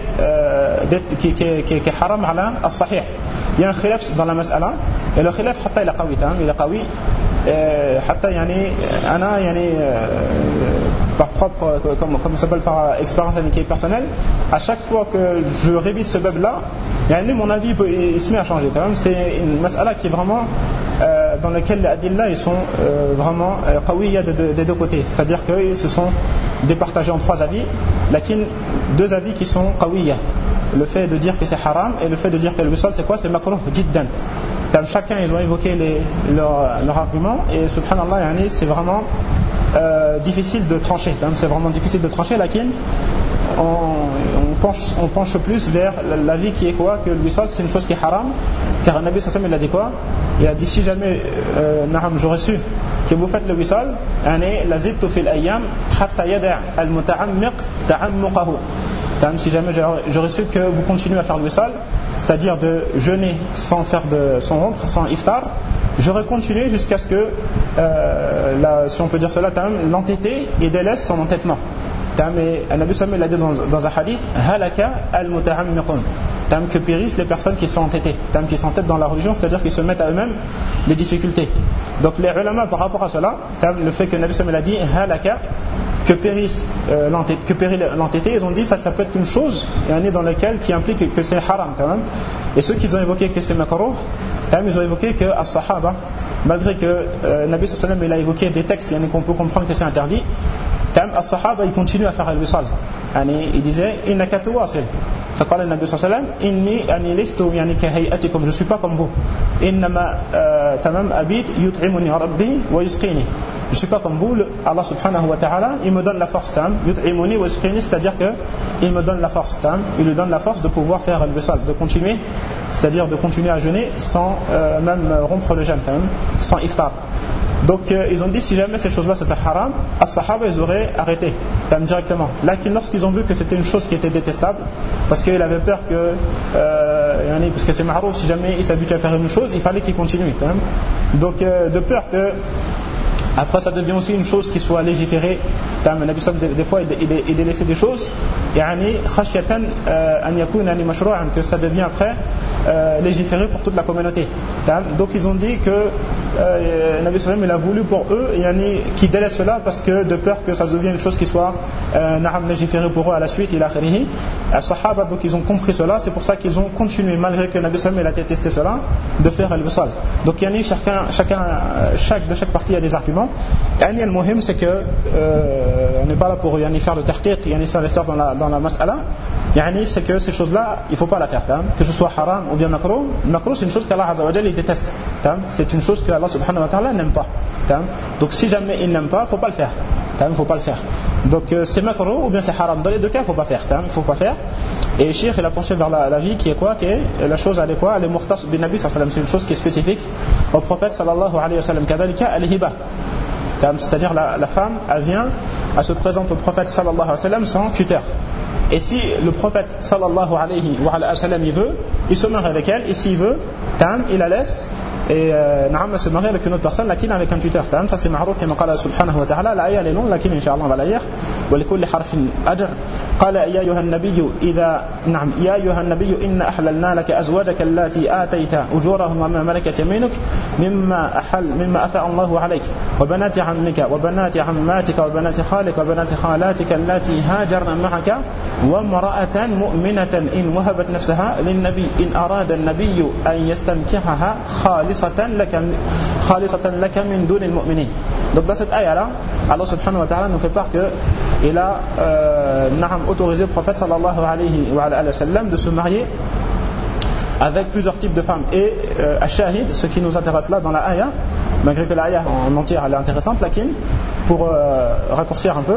haram ala as-sahih. Il y a un khilaf dans la mas'ala et le khilaf hatta il est qawi حتى يعني أنا يعني par propre comme ça s'appelle par expérience personnelle, à chaque fois que je révise ce bab là, mon avis il se met à changer. C'est une mas'ala qui est vraiment dans laquelle les adillah ils sont vraiment qawiyya des deux côtés, c'est-à-dire qu'ils se sont départagés en 3 avis, lakin 2 avis qui sont qawiyya, le fait de dire que c'est haram et le fait de dire que le wisal c'est quoi, c'est makruh jiddan. Chacun ils ont évoqué leur argument et subhanallah c'est vraiment difficile de trancher. C'est vraiment difficile de trancher, lakin on penche plus vers l'avis qui est quoi, que le wisal c'est une chose qui est haram, car le Nabi sallallahu alayhi wa sallam il a dit quoi, il a dit si jamais j'aurais su que vous faites le wisal, lazidtu fil ayyam hatta yada' al muta'ammiq ta'ammuqahu. Si jamais j'aurais su que vous continuez à faire le wisal, c'est-à-dire de jeûner sans rompre, sans iftar, j'aurais continué jusqu'à ce que si on peut dire cela, l'entêté et délaisse son entêtement. Mais Nabi sallallahu alayhi wa sallam il a dit dans un hadith, halaka al-muta'ammiqun, que périssent les personnes qui sont entêtées, qui s'entêtent dans la religion, c'est-à-dire qui se mettent à eux-mêmes des difficultés. Donc les ulama par rapport à cela, le fait que Nabi sallallahu alayhi wa sallam il a dit halaka, que périt l'entêté, ils ont dit ça peut être une chose dans laquelle qui implique que c'est haram. Et ceux qui ont évoqué que c'est makruh, ils ont évoqué que as-sahaba, malgré que Nabi sallallahu alayhi wa sallam il a évoqué des textes qu'on peut comprendre que c'est interdit, as-sahaba ils continuent à faire al-wisal. Il disait innaka tuwasil, faqala an-nabi sallallahu alayhi wa sallam inni listu kahayatikum, je suis pas comme vous, innama abid yut'imuni rabbi wa yusqini, je suis pas comme vous, Allah subhanahu wa ta'ala il me donne la force, yut'imuni wa yusqini, c'est-à-dire que il me donne la force, il lui donne la force de pouvoir faire al-wisal, de continuer, c'est-à-dire de continuer à jeûner sans même rompre le jeûne, sans iftar. Donc ils ont dit si jamais cette chose-là c'était haram, as-sahaba ils auraient arrêté directement. Là lorsqu'ils ont vu que c'était une chose qui était détestable, parce qu'ils avaient peur que parce que c'est ma'rouf, si jamais ils s'habituent à faire une chose, il fallait qu'ils continuent. Donc de peur que après ça devient aussi une chose qui soit légiférée. Des fois il délaissait des choses khashyatan an yakuna mashru'an, que ça devient après légiféré pour toute la communauté. Donc ils ont dit que Nabi sallam il a voulu pour eux qui délaissent cela, parce que de peur que ça devienne une chose qui soit légiférée pour eux à la suite, il a khirihi as-sahaba, donc ils ont compris cela, c'est pour ça qu'ils ont continué malgré que Nabi sallam il a détesté cela de faire al-wisal. Donc chaque de chaque partie a des arguments. Le muhim c'est que on n'est pas là pour faire le tahqiq, s'investir dans la mas'ala, c'est que ces choses-là il ne faut pas la faire, que ce soit haram ou bien makruh. Makruh c'est une chose qu'Allah Azza wa Jalla il déteste, c'est une chose que Allah subhanahu wa ta'ala n'aime pas. Donc si jamais il n'aime pas, il ne faut pas le faire. Faut pas le faire. Donc c'est makruh ou bien c'est haram, dans les deux cas il ne faut pas faire. Faut pas faire. Et Cheikh il a penché vers la vie qui est quoi, qui est la chose elle est quoi, elle est mukhtas bin Nabi sallallahu alayhi wa sallam, c'est une chose qui est spécifique au prophète sallallahu alayhi wa sallam. Kadhalika al-hiba, c'est-à-dire la femme elle vient, elle se présente au prophète sallallahu alayhi wa sallam sans tuteur. Et si le prophète sallallahu alayhi wa sallam il veut, il se marie avec elle, et s'il veut, il la laisse et se marie avec une autre personne, lakin avec un tuteur. Ça c'est ma'rouf comme قال سبحانه وتعالى. الآية elle est longue, lakin inchallah on va la lire. ولكل حرف أجر. قال يا أيها النبي إذا يا أيها النبي إن أحللنا لك أزواجك اللاتي آتيت أجورهم وما ملكت يمينك مما أفاء الله عليك وبنات عمك وبنات عماتك وبنات خالك وبنات خالاتك اللاتي هاجرن معك وامرأة مؤمنة إن وهبت نفسها للنبي إن أراد النبي أن يستنكحها خالصة لك من دون المؤمنين. Donc dans cette ayah là, Allah subhanahu wa ta'ala nous fait part que il a autorisé le prophète sallallahu alayhi wa sallam de se marier avec plusieurs types de femmes. Et Al-Shahid, ce qui nous intéresse là dans la ayah, malgré que la ayah en entière elle est intéressante, lakin, pour raccourcir un peu,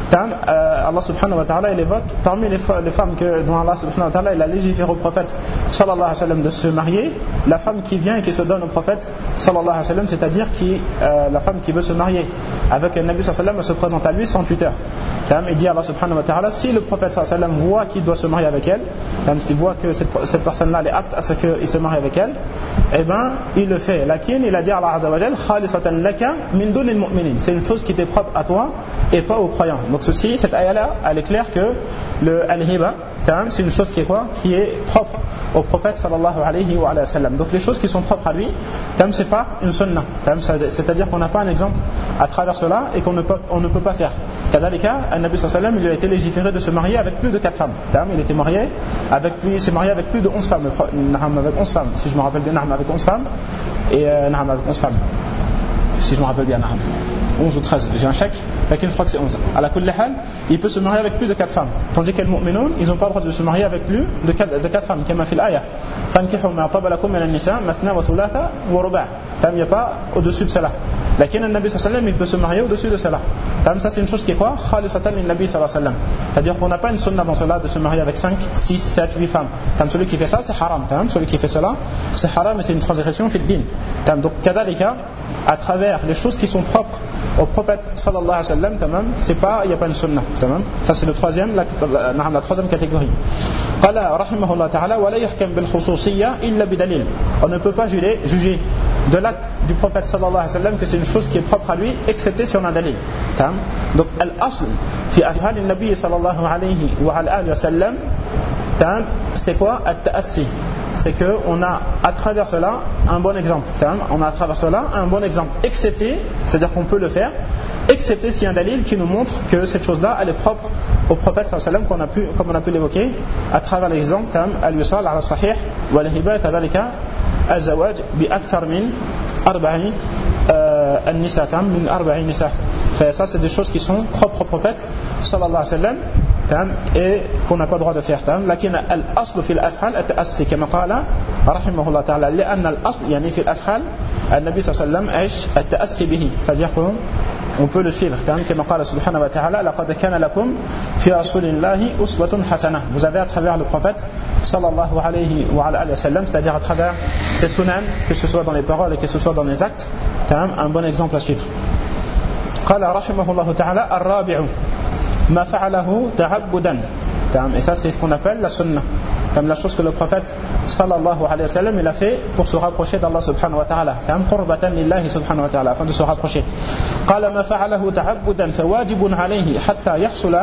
Allah subhanahu wa ta'ala il évoque parmi les femmes dont Allah subhanahu wa ta'ala il a légiféré au prophète sallallahu alayhi wa sallam de se marier, la femme qui vient et qui se donne au prophète sallallahu alayhi wa sallam, c'est-à-dire la femme qui veut se marier avec un Nabi sallallahu alayhi wa sallam, elle se présente à lui sans tuteur. Il dit à Allah subhanahu wa ta'ala, si le prophète sallallahu alayhi wa sallam voit qu'il doit se marier avec elle, s'il voit que cette personne-là est apte à ce qu'il se marie avec elle, eh ben il le fait. Lakin il a dit à Allah azza wa jal, khalisatan laka min dunil mu'minin, c'est une chose qui t'est propre à toi et pas aux croyants. Donc cette ayah-là, elle est claire que le al-hiba, c'est une chose qui est quoi? Qui est propre au prophète sallallahu alayhi wa sallam. Donc les choses qui sont propres à lui, c'est pas une sunnah. C'est-à-dire qu'on n'a pas un exemple à travers cela et qu'on ne peut pas faire. Kadhalika, un Nabi sallallahu alayhi wa sallam, il lui a été légiféré de se marier avec plus de 4 femmes. Il était marié avec plus de 11 femmes. Avec 11 femmes, si je me rappelle bien, avec 11 femmes. Et avec 11 femmes. Si je me rappelle bien, 11 ou 13, j'ai un chèque, je crois que c'est 11. À la kulli hal, il peut se marier avec plus de 4 femmes. Tandis que les mu'minoun, ils n'ont pas le droit de se marier avec plus de 4 femmes, comme fil ayah. Fankihu ma taba lakum min an-nisa mathna wa thulatha wa ruba'. Il n'y a pas au-dessus de cela. Lakin le Nabi sallallahu alayhi wa sallam, il peut se marier au-dessus de cela. Ça c'est une chose qui est quoi? Khalisatan lin Nabi sallallahu alayhi wa sallam. C'est-à-dire qu'on n'a pas une sunna dans cela de se marier avec 5, 6, 7, 8 femmes. Celui qui fait ça, c'est haram. Celui qui fait cela, c'est haram et c'est une transgression fil din. Donc kadhalika, à travers les choses qui sont propres au prophète sallallahu alayhi wa sallam, il n'y a pas une sunnah. Ça c'est la troisième catégorie. Qala rahimahullah ta'ala wa la yahkam bil khususiyya illa bidalil. On ne peut pas juger de l'acte du prophète sallallahu alayhi wa sallam que c'est une chose qui est propre à lui, excepté si on a un dalil. Donc al-asl fi af'al an-nabi sallallahu alayhi wa sallam, c'est quoi? At-ta'assi. C'est qu'on a à travers cela un bon exemple. On a à travers cela un bon exemple. Excepté, c'est-à-dire qu'on peut le faire, excepté s'il y a un dalil qui nous montre que cette chose-là, elle est propre au prophète sallallahu alayhi wa sallam, comme on a pu l'évoquer, à travers l'exemple, al-wisal ala sahih, wa al-hiba, kadhalika, al-zawaj, bi akthar min arba'i an-nisa, min arba'i nisa. Ça, c'est des choses qui sont propres au prophète sallallahu alayhi wa sallam, et qu'on n'a pas le droit de faire. لكن الأصل في الأفعال التأسي كما قال رحمه الله تعالى لأن الأصل يعني في الأفعال النبي صلى الله عليه وسلم إيش التأسي به, c'est-à-dire qu'on peut le suivre. كما قال سبحانه وتعالى لقد كان لكم في رسول الله أسوة حسنة. Vous avez à travers le prophète sallallahu alayhi wa sallam, c'est-à-dire à travers ses sunan, que ce soit dans les paroles et que ce soit dans les actes, un bon exemple à suivre. قال رحمه الله تعالى الرابع ما فعله تعبدا. Et ça c'est ce qu'on appelle la sunnah, la chose que le prophète sallallahu alayhi wa sallam il a fait pour se rapprocher d'Allah subhanahu wa ta'ala, qurbatan lillahi subhanahu wa ta'ala, afin de se rapprocher. قال ما فعله تعبدا فواجب عليه حتى يحصل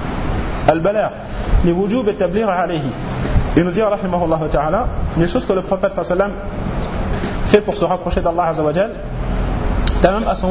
البلاغ لوجوب التبليغ عليه. Il nous dit rahimahullah ta'ala, les choses que le prophète sallallahu alayhi wa sallam fait pour se rapprocher d'Allah azza wa jal, à son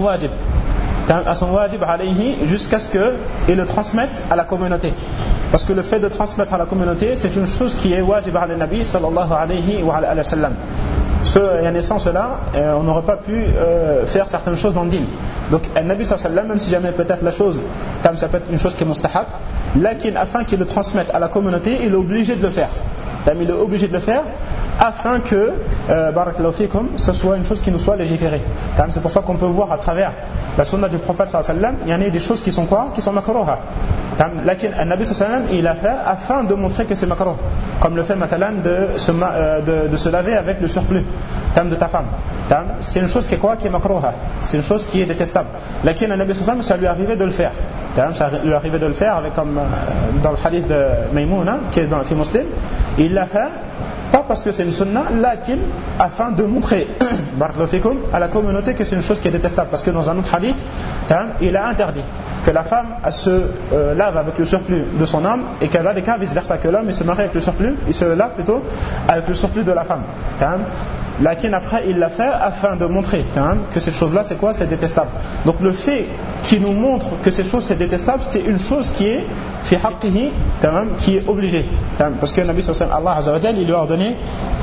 wajib alayhi, jusqu'à ce qu'il le transmette à la communauté. Parce que le fait de transmettre à la communauté, c'est une chose qui est wajib ala nabi sallallahu alayhi wa sallam. Sans cela, on n'aurait pas pu faire certaines choses dans le din. Donc, le Nabi sallallahu alayhi wa sallam, même si jamais peut-être la chose, ça peut être une chose qui est mustahab, lakin afin qu'il le transmette à la communauté, il est obligé de le faire. Il est obligé de le faire afin que, barakallahu fikum, ce soit une chose qui nous soit légiférée. C'est pour ça qu'on peut voir à travers la sunna du prophète sallallahu alayhi wa sallam, il y en a des choses qui sont quoi? Qui sont makruha. Lakin le Nabi sallallahu alayhi wa sallam, il a fait afin de montrer que c'est makruh. Comme le fait matalan de se laver avec le surplus de ta femme. C'est une chose qui est quoi? Qui est makruha. C'est une chose qui est détestable. Lakin le Nabi sallallahu alayhi wa sallam, ça lui est arrivé de le faire. Ça lui est arrivé de le faire avec, comme dans le hadith de Maïmouna, qui est dans le film Muslim, il l'a fait pas parce que c'est une sunna, lakin afin de montrer à la communauté que c'est une chose qui est détestable. Parce que dans un autre hadith, il a interdit que la femme elle se lave avec le surplus de son homme, et qu'elle a des cas vice versa, que l'homme il se marie avec le surplus, il se lave plutôt avec le surplus de la femme. Lakin après il l'a fait afin de montrer que cette chose là c'est quoi? C'est détestable. Donc le fait qui nous montre que cette chose c'est détestable, c'est une chose qui est fi haqqihi, qui est obligée, parce que Nabi sallallahu alayhi wa sallam, Allah azza wa jalla, il lui a ordonné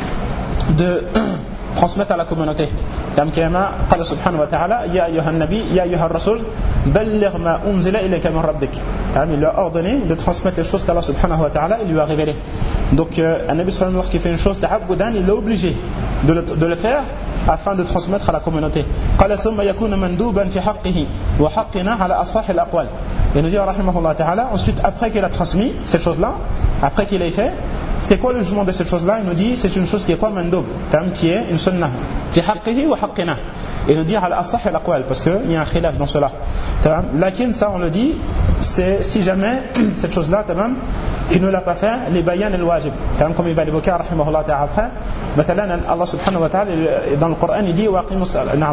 de transmettre à la communauté. كما قال سبحانه وتعالى يا أيها النبي يا أيها الرسول balligh ma unzila ilayka min rabbik. Il lui a ordonné de transmettre les choses qu'Allah subhanahu wa ta'ala il lui a révélées. Donc un Nabi sallam, lorsqu'il fait une chose ta'abbudan, il est obligé de le faire afin de transmettre à la communauté. قال ثم يكون مندوبا في حقه وحقنا على أصح الأقوال. Et nous dit rahimahullah ta'ala, ensuite après qu'il a transmis cette chose-là, après qu'il ait fait, c'est quoi le jugement de cette chose-là? Il nous dit c'est une chose qui est quoi? Mandoub, qui est une sunnah. في حقه وحقنا. Et nous dit على أصح الأقوال parce qu'il y a un khilaf dans cela. Lakin ça on le dit, c'est si jamais cette chose-là il ne l'a pas fait, les bayan al-wajib. Comme il va l'évoquer rahimahullah ta'ala après. مثلا Allah subhanahu wa ta'ala dans le Coran il dit waqimu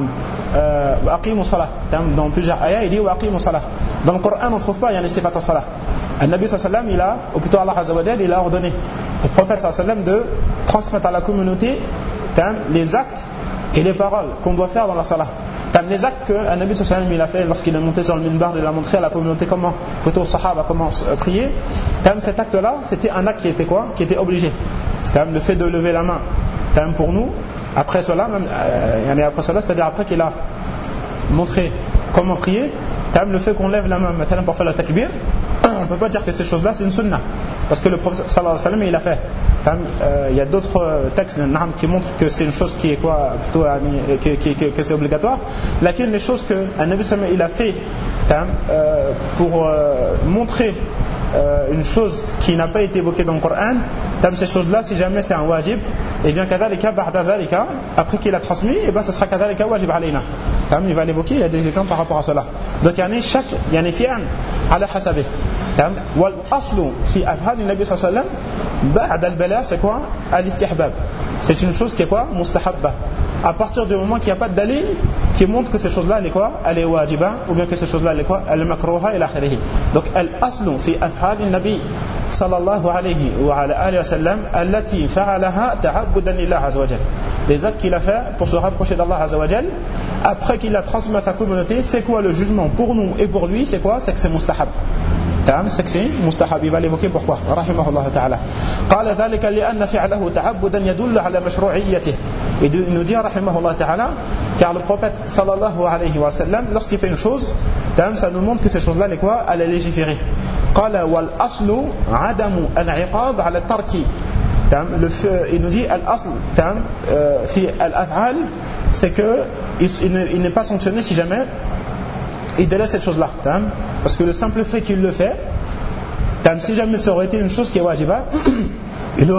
salah. Dans plusieurs ayats il dit waqimu salah. Dans le Coran on ne trouve pas yani sifat as-salah. Nabi sallallahu alayhi wa sallam ou plutôt Allah azza wa jalla il a ordonné au prophète sallallahu alayhi wa sallam de transmettre à la communauté les actes et les paroles qu'on doit faire dans la salah. Les actes que Nabi sallallahu alayhi wa sallam il a fait lorsqu'il est monté sur le minbar, il a montré à la communauté comment, plutôt aux sahaba comment prier. Cet acte là c'était un acte qui était quoi? Qui était obligé. Le fait de lever la main pour nous après cela, c'est-à-dire après qu'il a montré comment prier, le fait qu'on lève la main pour faire le takbir, on ne peut pas dire que ces choses-là c'est une sunnah parce que le prophète sallallahu alayhi wa sallam il a fait. Il y a d'autres textes qui montrent que c'est une chose qui est quoi, plutôt que c'est obligatoire. Laquelle les choses que Nabi sallallahu il a fait pour montrer une chose qui n'a pas été évoquée dans le Coran, ces choses-là, si jamais c'est un wajib, et bien kadhalika ba'da zalika, après qu'il a transmis, et bien ça sera kadhalika wajib alayna. Il va l'évoquer, il y a des exemples par rapport à cela. Donc chaque fi'an ala hasabih. Wal aslu fi af'al nabi sallallahu alayhi wa sallam ba'da al-balagh, c'est quoi? Al-istihbab. C'est une chose qui est quoi? Mustahabba. À partir du moment qu'il n'y a pas de dalil qui montre que cette chose-là elle est quoi? Elle est wajiba, ou bien que cette chose-là elle est quoi? Elle est makruha ila akhirih. Donc al-aslu fi af'al nabi sallallahu alayhi wa alihi wa sallam allati fa'alaha ta'abbudan lillah azza wa jalla. Les actes qu'il a fait pour se rapprocher d'Allah azza wa jalla, après qu'il a transmis à sa communauté, c'est quoi le jugement pour nous et pour lui? C'est quoi? C'est que c'est mustahab. C'est que c'est mustahab. Il va l'évoquer pourquoi rahimahullah ta'ala. قال ذلك لأن فعله تعبدا يدل على مشروعيته. Et il nous dit rahimahullah ta'ala, car le prophète sallallahu alayhi wa sallam lorsqu'il fait une chose, ça nous montre que cette chose-là elle est quoi? Elle est légiférée. قال والأصل عدم العقاب على الترك. Il nous dit al-asl fi al-af'al, c'est que il n'est pas sanctionné si jamais il délaisse cette chose-là. Parce que le simple fait qu'il le fait, si jamais ça aurait été une chose qui est wajiba, il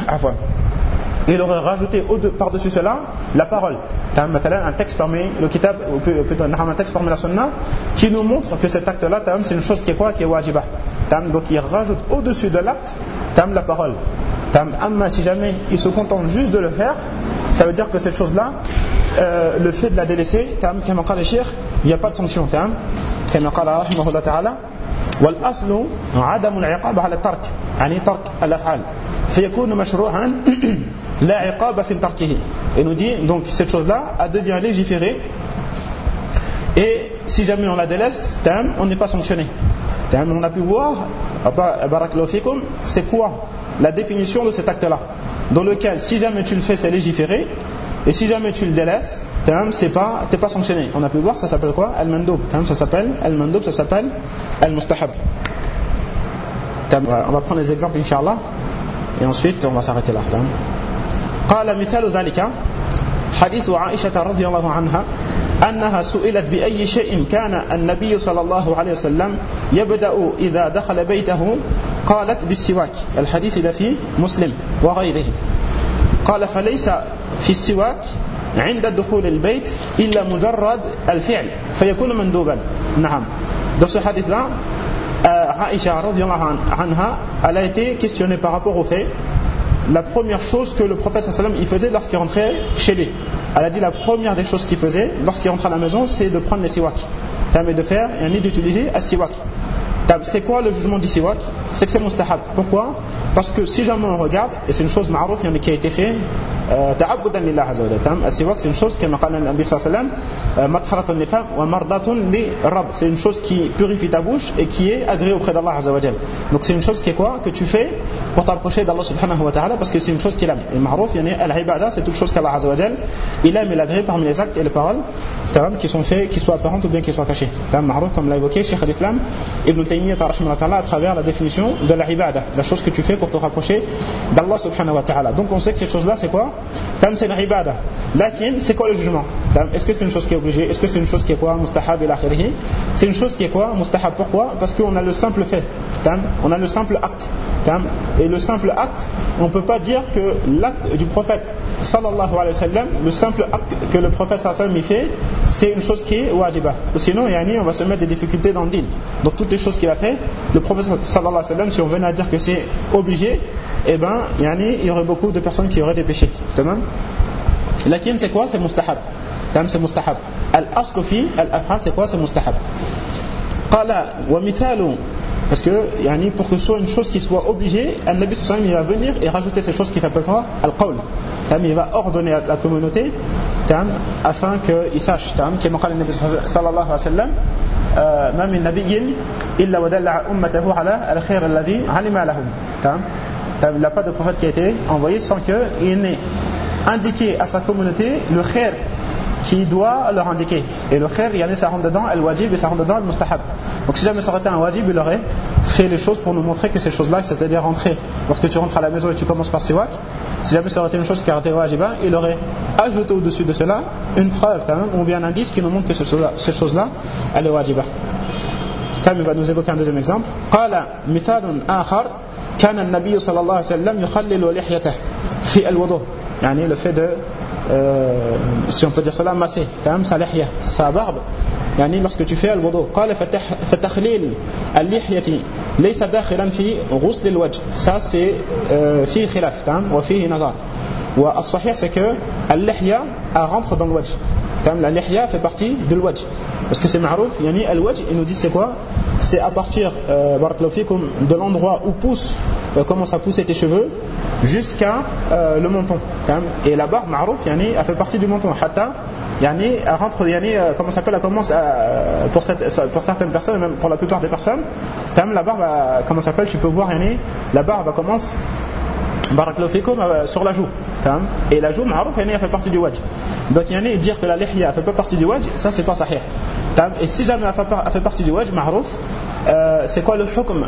aurait rajouté par-dessus cela la parole. Un texte parmi le kitab, ou plutôt un texte parmi la sunna, qui nous montre que cet acte-là, c'est une chose qui est quoi? Qui est wajiba. Donc il rajoute au-dessus de l'acte la parole. Amma si jamais il se contente juste de le faire, ça veut dire que cette chose-là, le fait de la délaisser, comme قال le cheikh, il n'y a pas de sanction. كما قال رحمه الله تعالى والأصل عدم العقاب على الترك يعني ترك الأفعال فيكون مشروعا لا عقاب في تركه. Et nous dit donc cette chose-là elle devient légiférée et si jamais on la délaisse, on n'est pas sanctionné. On a pu voir barakallahu fikum, c'est quoi la définition de cet acte-là, dans lequel si jamais tu le fais c'est légiféré, et si jamais tu le délaisses, t'es pas sanctionné. On a pu voir, ça s'appelle quoi? Al-Mandoub. Ça s'appelle Al-Mandoub, ça s'appelle Al-Mustahab. On va prendre les exemples, Inch'Allah, et ensuite on va s'arrêter là. قال مثال ذلك حديث عائشة رضي الله عنها أنها سئلت بأي شيء كان النبي صلى الله عليه وسلم يبدأ إذا دخل بيته قالت بالسواك. الحديث إذا فيه مسلم وغيره. قال فليس في السواك عند دخول البيت إلا مجرد الفعل فيكون مندوبا. نعم. Dans ce hadith-là, Aïcha radhiyallahu anha, elle a été questionnée par rapport au fait, la première chose que le prophète sallallahu alayhi wa sallam il faisait lorsqu'il rentrait chez lui. Elle a dit la première des choses qu'il faisait lorsqu'il rentrait à la maison, c'est de prendre les siwak. Et de faire et d'utiliser un siwak. C'est quoi le jugement du siwak? C'est que c'est mustahab. Pourquoi? Parce que si jamais on regarde, et c'est une chose ma'rouf qui a été fait ta'abbudan lillah azza wa jalla. As-siwak, c'est une chose qui m'a dit Nabi sallallahu alayhi wa sallam, madharatun nifam wa mardatun li rabb. C'est une chose qui purifie ta bouche et qui est agréée auprès d'Allah azza wa jalla. Donc c'est une chose qui est quoi, que tu fais pour t'approcher d'Allah subhanahu wa ta'ala, parce que c'est une chose qu'il aime. Et ma'rouf, yani al-ibada, c'est toute chose qu'Allah azza wa jalla il aime et l'agrée parmi les actes et les paroles qui sont faits, qui soient apparentes ou bien qui soient cachées. Ma'rouf, comme l'a évoqué Cheikh al-Islam Ibn Taymiyyah à travers la définition de la ibada, la chose que tu fais pour te rapprocher d'Allah subhanahu wa ta'ala. Donc on sait que cette chose là c'est quoi, c'est la ibada. Lakin, c'est quoi le jugement? Est-ce que c'est une chose qui est obligée? Est-ce que c'est une chose qui est quoi, mustahab ila akhirih? C'est une chose qui est quoi, mustahab. Pourquoi? Parce qu'on a le simple fait, on a le simple acte, et le simple acte, on ne peut pas dire que l'acte du prophète sallallahu alayhi wa sallam, le simple acte que le prophète sallallahu alayhi wa sallam fait, c'est une chose qui est wajibah. Sinon on va se mettre des difficultés dans le din. Donc toutes les choses qu'il a fait, le prophète sallallahu alayhi wa sallam, si on venait à dire que c'est obligé, eh ben il y aurait beaucoup de personnes qui auraient des péchés. Lakin, c'est quoi? C'est mustahab. C'est mustahab. Al-aslu fi al-af'al, c'est quoi? C'est mustahab. Qala wa mithalu, parce que pour que ce soit une chose qui soit obligée, le Nabi sallallahu alayhi wa sallam, il va venir et rajouter ces choses qui s'appellent quoi? Al-qawl. Il va ordonner à la communauté afin qu'ils sachent, comme قال النبي صلى الله عليه وسلم ما من نبي إلا ودل أمته على الخير الذي علم لهم. Il n'y a pas de prophète qui a été envoyé sans qu'il n'ait indiqué à sa communauté le khair qui doit leur indiquer. Et le khair, ça rentre dedans al-wajib et ça rentre dedans al-mustahab. Donc si jamais ça aurait été un wajib, il aurait fait les choses pour nous montrer que ces choses-là, c'est-à-dire rentrer, lorsque tu rentres à la maison et tu commences par siwak, si jamais ça aurait été une chose qui aurait été wajiba, il aurait ajouté au-dessus de cela une preuve, ou bien un indice qui nous montre que ces choses-là, elle est wajiba. Il va nous évoquer un deuxième exemple. قال مثال آخر كان النبي صلى الله عليه وسلم يخلل لحيته في الوضوء. Le fait de si on peut dire cela, masser sa lihya, sa barbe, lorsque tu fais al-wudu. قال فتخليل اللحية ليس داخلا في غسل الوجه. Ça c'est فيه خلاف وفيه نظر. والصحيح c'est que al-lihya rentre dans le wajh. La lihya fait partie de l'wajh. Parce que c'est ma'rouf, al-wajh, il nous dit c'est quoi? C'est à partir de l'endroit où commence à pousser tes cheveux jusqu'à le menton. Et la barbe ma'rouf, elle fait partie du menton. Hatta, elle rentre, comment ça s'appelle, elle commence pour certaines personnes, même pour la plupart des personnes, la barbe, comment ça s'appelle, tu peux voir, la barbe commence sur la joue. Et la joue, ma'rouf, elle fait partie du wajh. Donc dire que la lihya fait pas partie du wajh, ça c'est pas sahih. Et si jamais elle fait partie du wajh, ma'rouf, c'est quoi le hukm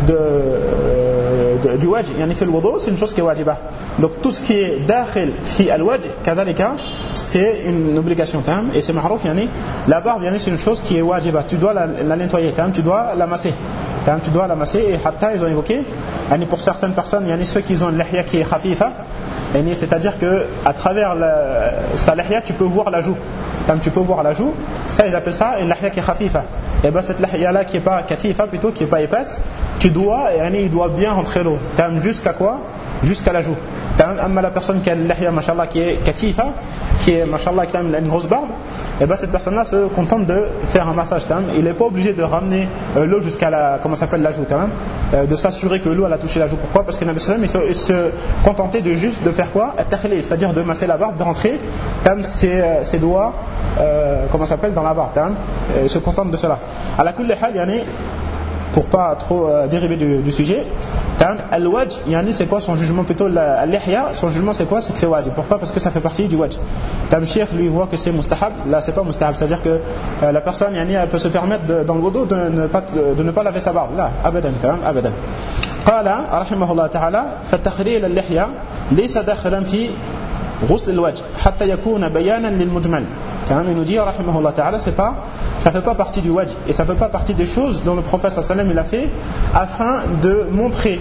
du wajh? Fait le wudu, c'est une chose qui est wajibah. Donc tout ce qui est dakhil fi al-wajh, kadhalika, c'est une obligation. Et c'est ma'rouf, la barbe, c'est une chose qui est wajibah. Tu dois la nettoyer, tu dois la masser. Tu dois la masser. Et hatta, ils ont évoqué, pour certaines personnes, ceux qui ont une lihya qui est khafifa, c'est-à-dire que à travers sa lihya, tu peux voir la joue. Tu peux voir la joue. Ça, ils appellent ça une lihya qui est khafifa. Et cette lihya-là qui est pas kafifa, plutôt qui est pas épaisse, il doit bien rentrer l'eau. Jusqu'à quoi? Jusqu'à la joue. La personne qui a une lihya, mashallah, qui est kafifa, qui est, mashallah, qui a une grosse barbe, cette personne-là se contente de faire un massage. Il n'est pas obligé de ramener l'eau jusqu'à la joue. De s'assurer que l'eau a touché la joue. Pourquoi? Parce que Nabi sallam, il se contentait de juste de faire quoi? At-takhlil, c'est-à-dire de masser la barbe, de rentrer ses doigts dans la barbe. Il se contente de cela. À la kulli hal, pour pas trop dériver du sujet, al-wajh, c'est quoi son jugement? Plutôt al-lihya, son jugement c'est quoi? C'est que c'est wajib. Pourquoi? Parce que ça fait partie du wajh. Cheikh lui voit que c'est mustahab. Là c'est pas mustahab, c'est-à-dire que la personne elle peut se permettre dans le wudu de ne pas laver sa barbe. Là, abadan, abadan. قال رحمه الله تعالى فتخليل اللحية ليس داخلا في غسل الوجه حتى يكون بيانا للمجمل. Il nous dit rahimahullah ta'ala, ça fait pas partie du wajh et ça fait pas partie des choses dont le prophète sallallahu alayhi wa sallam il a fait afin de montrer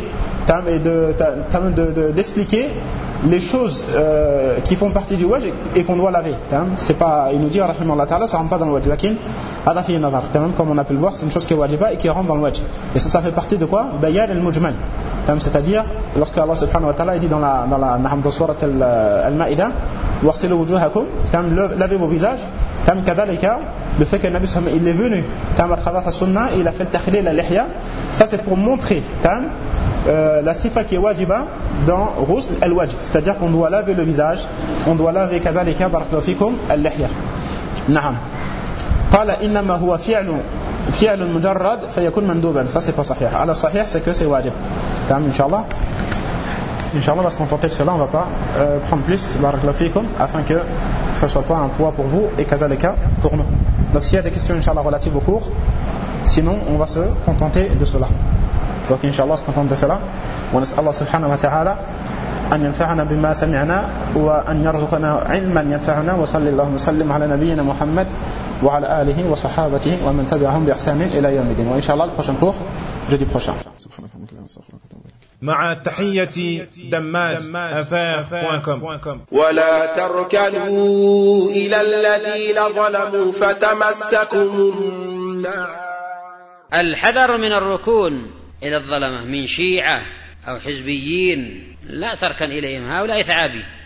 et d'expliquer les choses qui font partie du wajh et qu'on doit laver. C'est pas, il nous dit rahimahullah ta'ala, ça rentre pas dans le wajh, lakin hada fi nadar, comme on a pu le voir, c'est une chose qui est wajiba et qui rentre dans le wajh. Et ça fait partie de quoi? Bayan al-mujmal. C'est-à-dire lorsque Allah subhanahu wa ta'ala dit dans la sourate al-Ma'idah, wasilu wujuhakum, lavez vos visages, kadhalika, le fait que Nabi sallallahu alayhi wa sallam il est venu à travers sa sunna et il a fait le takhlil al-lihya, ça c'est pour montrer la sifa qui est wajiba dans ghusl al-wajh, c'est-à-dire qu'on doit laver le visage, on doit laver kadhalika barakallahu fikum al-lihya. Na'am. Qala innama huwa fi'l mujarrad fayakun manduban. Ça c'est pas sahih. Ala sahih c'est que c'est wajib. Tamam inshallah. Inch'Allah, on va se contenter de cela, on ne va pas prendre plus, barakallahu fikum, afin que ce ne soit pas un poids pour vous et kadhalika pour nous. Donc s'il y a des questions, Inch'Allah, relatives au cours, sinon on va se contenter de cela. Donc Inch'Allah, on se contente de cela. ونسأل الله سبحانه وتعالى أن ينفعنا بما سمعنا وأن يرزقنا علما ينفعنا وصلى الله وسلم على نبينا محمد وعلى آله وصحابته ومن تبعهم بإحسان إلى يوم الدين. وإنشاء الله le prochain cours jeudi prochain. مع تحية دماج@affaires.com. ولا تركنوا إلى الذين ظلموا فتمسكم النار. الحذر من الركون إلى الظلمة من شيعة أو حزبيين، لا تركن إليهم، هؤلاء ثعابي.